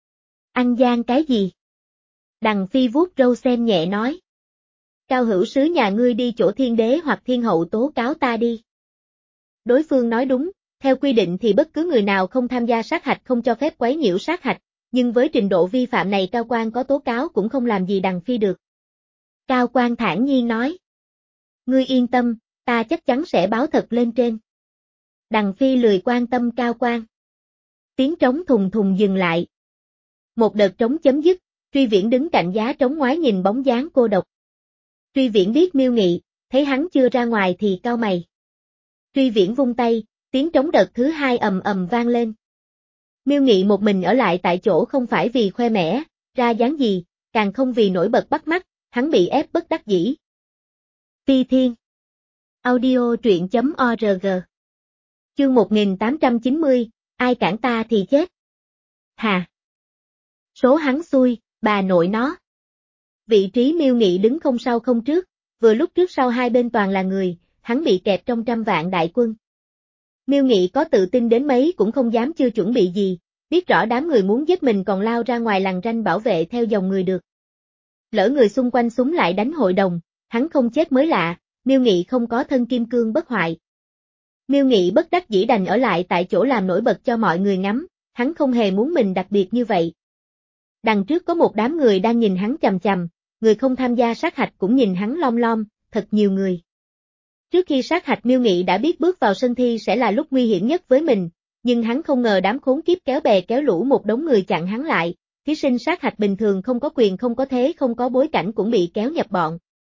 Ăn gian cái gì? Đằng Phi vuốt râu xem nhẹ nói. Cao hữu sứ nhà ngươi đi chỗ thiên đế hoặc thiên hậu tố cáo ta đi. Đối phương nói đúng, theo quy định thì bất cứ người nào không tham gia sát hạch không cho phép quấy nhiễu sát hạch, nhưng với trình độ vi phạm này Cao Quang có tố cáo cũng không làm gì Đằng Phi được. Cao Quang thản nhiên nói. Ngươi yên tâm, ta chắc chắn sẽ báo thật lên trên. Đằng Phi lười quan tâm Cao Quang. Tiếng trống thùng thùng dừng lại. Một đợt trống chấm dứt, Truy Viễn đứng cạnh giá trống ngoái nhìn bóng dáng cô độc. Truy Viễn biết Miêu Nghị, thấy hắn chưa ra ngoài thì cau mày. Truy Viễn vung tay, tiếng trống đợt thứ hai ầm ầm vang lên. Miêu Nghị một mình ở lại tại chỗ không phải vì khoe mẽ, ra dáng gì, càng không vì nổi bật bắt mắt, hắn bị ép bất đắc dĩ. Phi Thiên Audio truyện chấm org Chương một nghìn tám trăm chín mươi, ai cản ta thì chết. Hà. Số hắn xui, bà nội nó. Vị trí Miêu Nghị đứng không sau không trước, vừa lúc trước sau hai bên toàn là người, hắn bị kẹp trong trăm vạn đại quân. Miêu Nghị có tự tin đến mấy cũng không dám chưa chuẩn bị gì, biết rõ đám người muốn giết mình còn lao ra ngoài lằn ranh bảo vệ theo dòng người được. Lỡ người xung quanh súng lại đánh hội đồng, hắn không chết mới lạ, Miêu Nghị không có thân kim cương bất hoại. Miêu Nghị bất đắc dĩ đành ở lại tại chỗ làm nổi bật cho mọi người ngắm, hắn không hề muốn mình đặc biệt như vậy. Đằng trước có một đám người đang nhìn hắn chằm chằm, người không tham gia sát hạch cũng nhìn hắn lom lom, thật nhiều người. Trước khi sát hạch Miêu Nghị đã biết bước vào sân thi sẽ là lúc nguy hiểm nhất với mình, nhưng hắn không ngờ đám khốn kiếp kéo bè kéo lũ một đống người chặn hắn lại, thí sinh sát hạch bình thường không có quyền không có thế không có bối cảnh cũng bị kéo nhập bọn.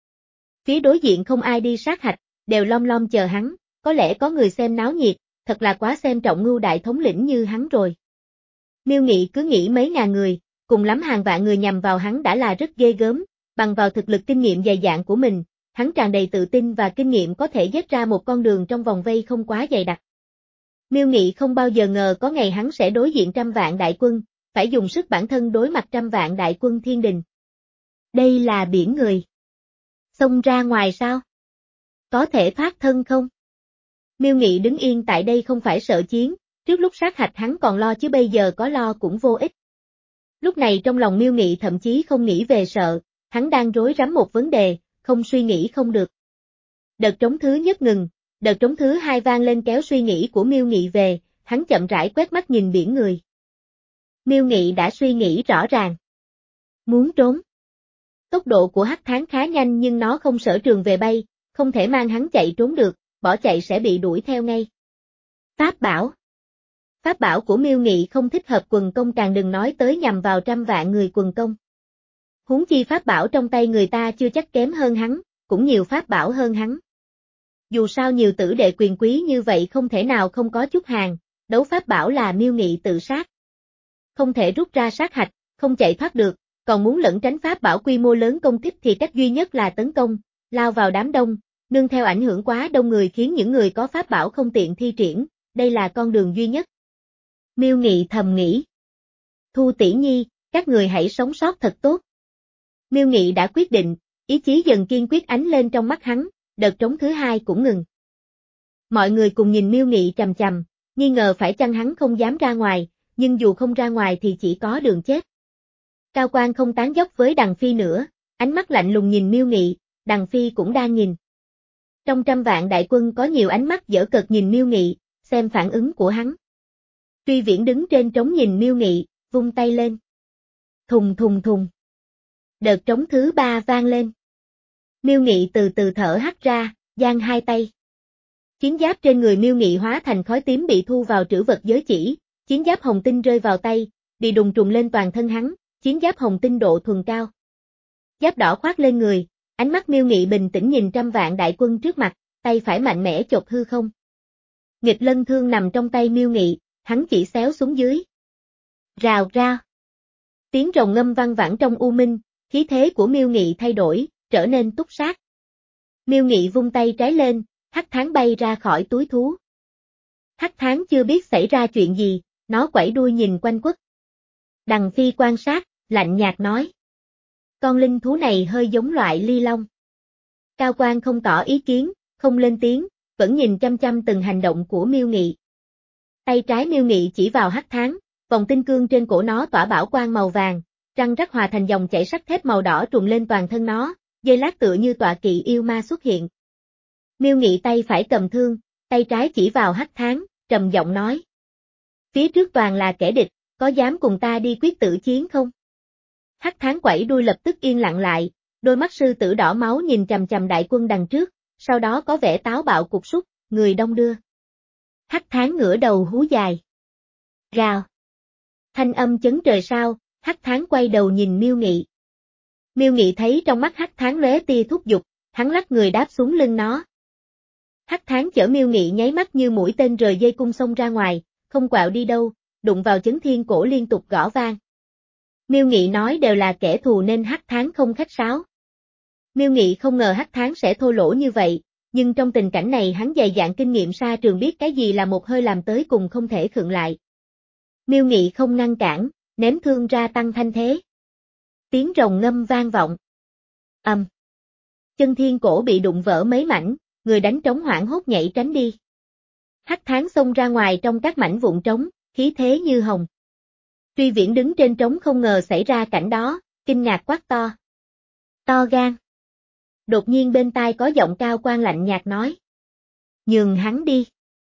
Phía đối diện không ai đi sát hạch, đều lom lom chờ hắn, có lẽ có người xem náo nhiệt, thật là quá xem trọng Ngưu đại thống lĩnh như hắn rồi. Miêu Nghị cứ nghĩ mấy ngàn người, cùng lắm hàng vạn người nhằm vào hắn đã là rất ghê gớm, bằng vào thực lực kinh nghiệm dày dạn của mình, hắn tràn đầy tự tin và kinh nghiệm có thể dết ra một con đường trong vòng vây không quá dày đặc. Miêu Nghị không bao giờ ngờ có ngày hắn sẽ đối diện trăm vạn đại quân, phải dùng sức bản thân đối mặt trăm vạn đại quân thiên đình. Đây là biển người. Xông ra ngoài sao? Có thể thoát thân không? Miêu Nghị đứng yên tại đây không phải sợ chiến, trước lúc sát hạch hắn còn lo chứ bây giờ có lo cũng vô ích. Lúc này trong lòng Miêu Nghị thậm chí không nghĩ về sợ, hắn đang rối rắm một vấn đề, không suy nghĩ không được. Đợt trống thứ nhất ngừng, đợt trống thứ hai vang lên kéo suy nghĩ của Miêu Nghị về, hắn chậm rãi quét mắt nhìn biển người. Miêu Nghị đã suy nghĩ rõ ràng. Muốn trốn. Tốc độ của hắc thán khá nhanh nhưng nó không sở trường về bay, không thể mang hắn chạy trốn được, bỏ chạy sẽ bị đuổi theo ngay. Pháp bảo. Pháp bảo của Miêu Nghị không thích hợp quần công càng đừng nói tới nhằm vào trăm vạn người quần công. Huống chi pháp bảo trong tay người ta chưa chắc kém hơn hắn, cũng nhiều pháp bảo hơn hắn. Dù sao nhiều tử đệ quyền quý như vậy không thể nào không có chút hàng, đấu pháp bảo là Miêu Nghị tự sát. Không thể rút ra sát hạch, không chạy thoát được, còn muốn lẩn tránh pháp bảo quy mô lớn công kích thì cách duy nhất là tấn công, lao vào đám đông, nương theo ảnh hưởng quá đông người khiến những người có pháp bảo không tiện thi triển, đây là con đường duy nhất. Miêu Nghị thầm nghĩ. Thu tỷ nhi, các người hãy sống sót thật tốt. Miêu Nghị đã quyết định, ý chí dần kiên quyết ánh lên trong mắt hắn, đợt trống thứ hai cũng ngừng. Mọi người cùng nhìn Miêu Nghị chằm chằm, nghi ngờ phải chăng hắn không dám ra ngoài, nhưng dù không ra ngoài thì chỉ có đường chết. Cao Quang không tán dóc với Đằng Phi nữa, ánh mắt lạnh lùng nhìn Miêu Nghị, Đằng Phi cũng đang nhìn. Trong trăm vạn đại quân có nhiều ánh mắt dở cợt nhìn Miêu Nghị, xem phản ứng của hắn. Truy Viễn đứng trên trống nhìn Miêu Nghị, vung tay lên. Thùng thùng thùng. Đợt trống thứ ba vang lên. Miêu Nghị từ từ thở hắt ra, giang hai tay. Chiến giáp trên người Miêu Nghị hóa thành khói tím bị thu vào trữ vật giới chỉ, chiến giáp hồng tinh rơi vào tay, đi đùng trùng lên toàn thân hắn, chiến giáp hồng tinh độ thuần cao. Giáp đỏ khoác lên người, ánh mắt Miêu Nghị bình tĩnh nhìn trăm vạn đại quân trước mặt, tay phải mạnh mẽ chộp hư không. Nghịch lân thương nằm trong tay Miêu Nghị, hắn chỉ xéo xuống dưới. Rào ra. Tiếng rồng ngâm vang vẳng trong u minh, khí thế của Miêu Nghị thay đổi, trở nên túc sát. Miêu Nghị vung tay trái lên, hắc thán bay ra khỏi túi thú. Hắc thán chưa biết xảy ra chuyện gì, nó quẩy đuôi nhìn quanh quất. Đằng Phi quan sát, lạnh nhạt nói. Con linh thú này hơi giống loại ly long. Cao Quang không tỏ ý kiến, không lên tiếng, vẫn nhìn chăm chăm từng hành động của Miêu Nghị. Tay trái Miêu Nghị chỉ vào hắc thán, vòng tinh cương trên cổ nó tỏa bảo quang màu vàng, răng rắc hòa thành dòng chảy sắt thép màu đỏ trùm lên toàn thân nó, giây lát tựa như tọa kỵ yêu ma xuất hiện. Miêu Nghị tay phải cầm thương, tay trái chỉ vào hắc thán, trầm giọng nói. Phía trước toàn là kẻ địch, có dám cùng ta đi quyết tử chiến không? Hắc thán quẩy đuôi lập tức yên lặng lại, đôi mắt sư tử đỏ máu nhìn chằm chằm đại quân đằng trước, sau đó có vẻ táo bạo cục súc, người đông đưa. Hắc thán ngửa đầu hú dài. Gào. Thanh âm chấn trời sao, hắc thán quay đầu nhìn Miêu Nghị. Miêu Nghị thấy trong mắt hắc thán lóe tia thúc giục, hắn lắc người đáp xuống lưng nó. Hắc thán chở Miêu Nghị nháy mắt như mũi tên rời dây cung xông ra ngoài, không quạo đi đâu, đụng vào chấn thiên cổ liên tục gõ vang. Miêu Nghị nói đều là kẻ thù nên hắc thán không khách sáo. Miêu Nghị không ngờ hắc thán sẽ thô lỗ như vậy, nhưng trong tình cảnh này hắn dày dạn kinh nghiệm xa trường biết cái gì là một hơi làm tới cùng không thể khựng lại. Miêu Nghị không ngăn cản, ném thương ra tăng thanh thế. Tiếng rồng ngâm vang vọng. Ầm. Um. Chân thiên cổ bị đụng vỡ mấy mảnh, người đánh trống hoảng hốt nhảy tránh đi. Hắc thán xông ra ngoài trong các mảnh vụn trống, khí thế như hồng. Truy Viễn đứng trên trống không ngờ xảy ra cảnh đó, kinh ngạc quát to. To gan. Đột nhiên bên tai có giọng Cao Quang lạnh nhạt nói. Nhường hắn đi.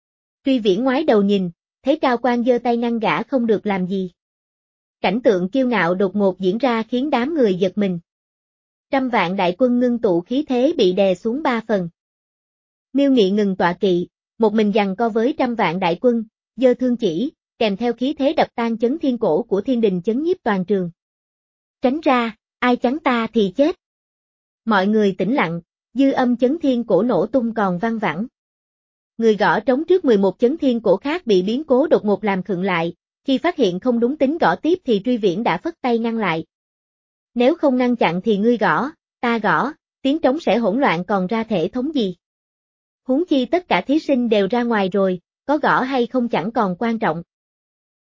Truy Viễn ngoái đầu nhìn, thấy Cao Quan giơ tay ngăn gã không được làm gì. Cảnh tượng kiêu ngạo đột ngột diễn ra khiến đám người giật mình. Trăm vạn đại quân ngưng tụ khí thế bị đè xuống ba phần. Miêu Nghị ngừng tọa kỵ, một mình giằng co với trăm vạn đại quân, giơ thương chỉ, kèm theo khí thế đập tan chấn thiên cổ của thiên đình chấn nhiếp toàn trường. Tránh ra, ai chắn ta thì chết. Mọi người tĩnh lặng, dư âm chấn thiên cổ nổ tung còn vang vẳng. Người gõ trống trước mười một chấn thiên cổ khác bị biến cố đột ngột làm khựng lại, khi phát hiện không đúng tính gõ tiếp thì Truy Viễn đã phất tay ngăn lại. Nếu không ngăn chặn thì ngươi gõ, ta gõ, tiếng trống sẽ hỗn loạn còn ra thể thống gì. Huống chi tất cả thí sinh đều ra ngoài rồi, có gõ hay không chẳng còn quan trọng.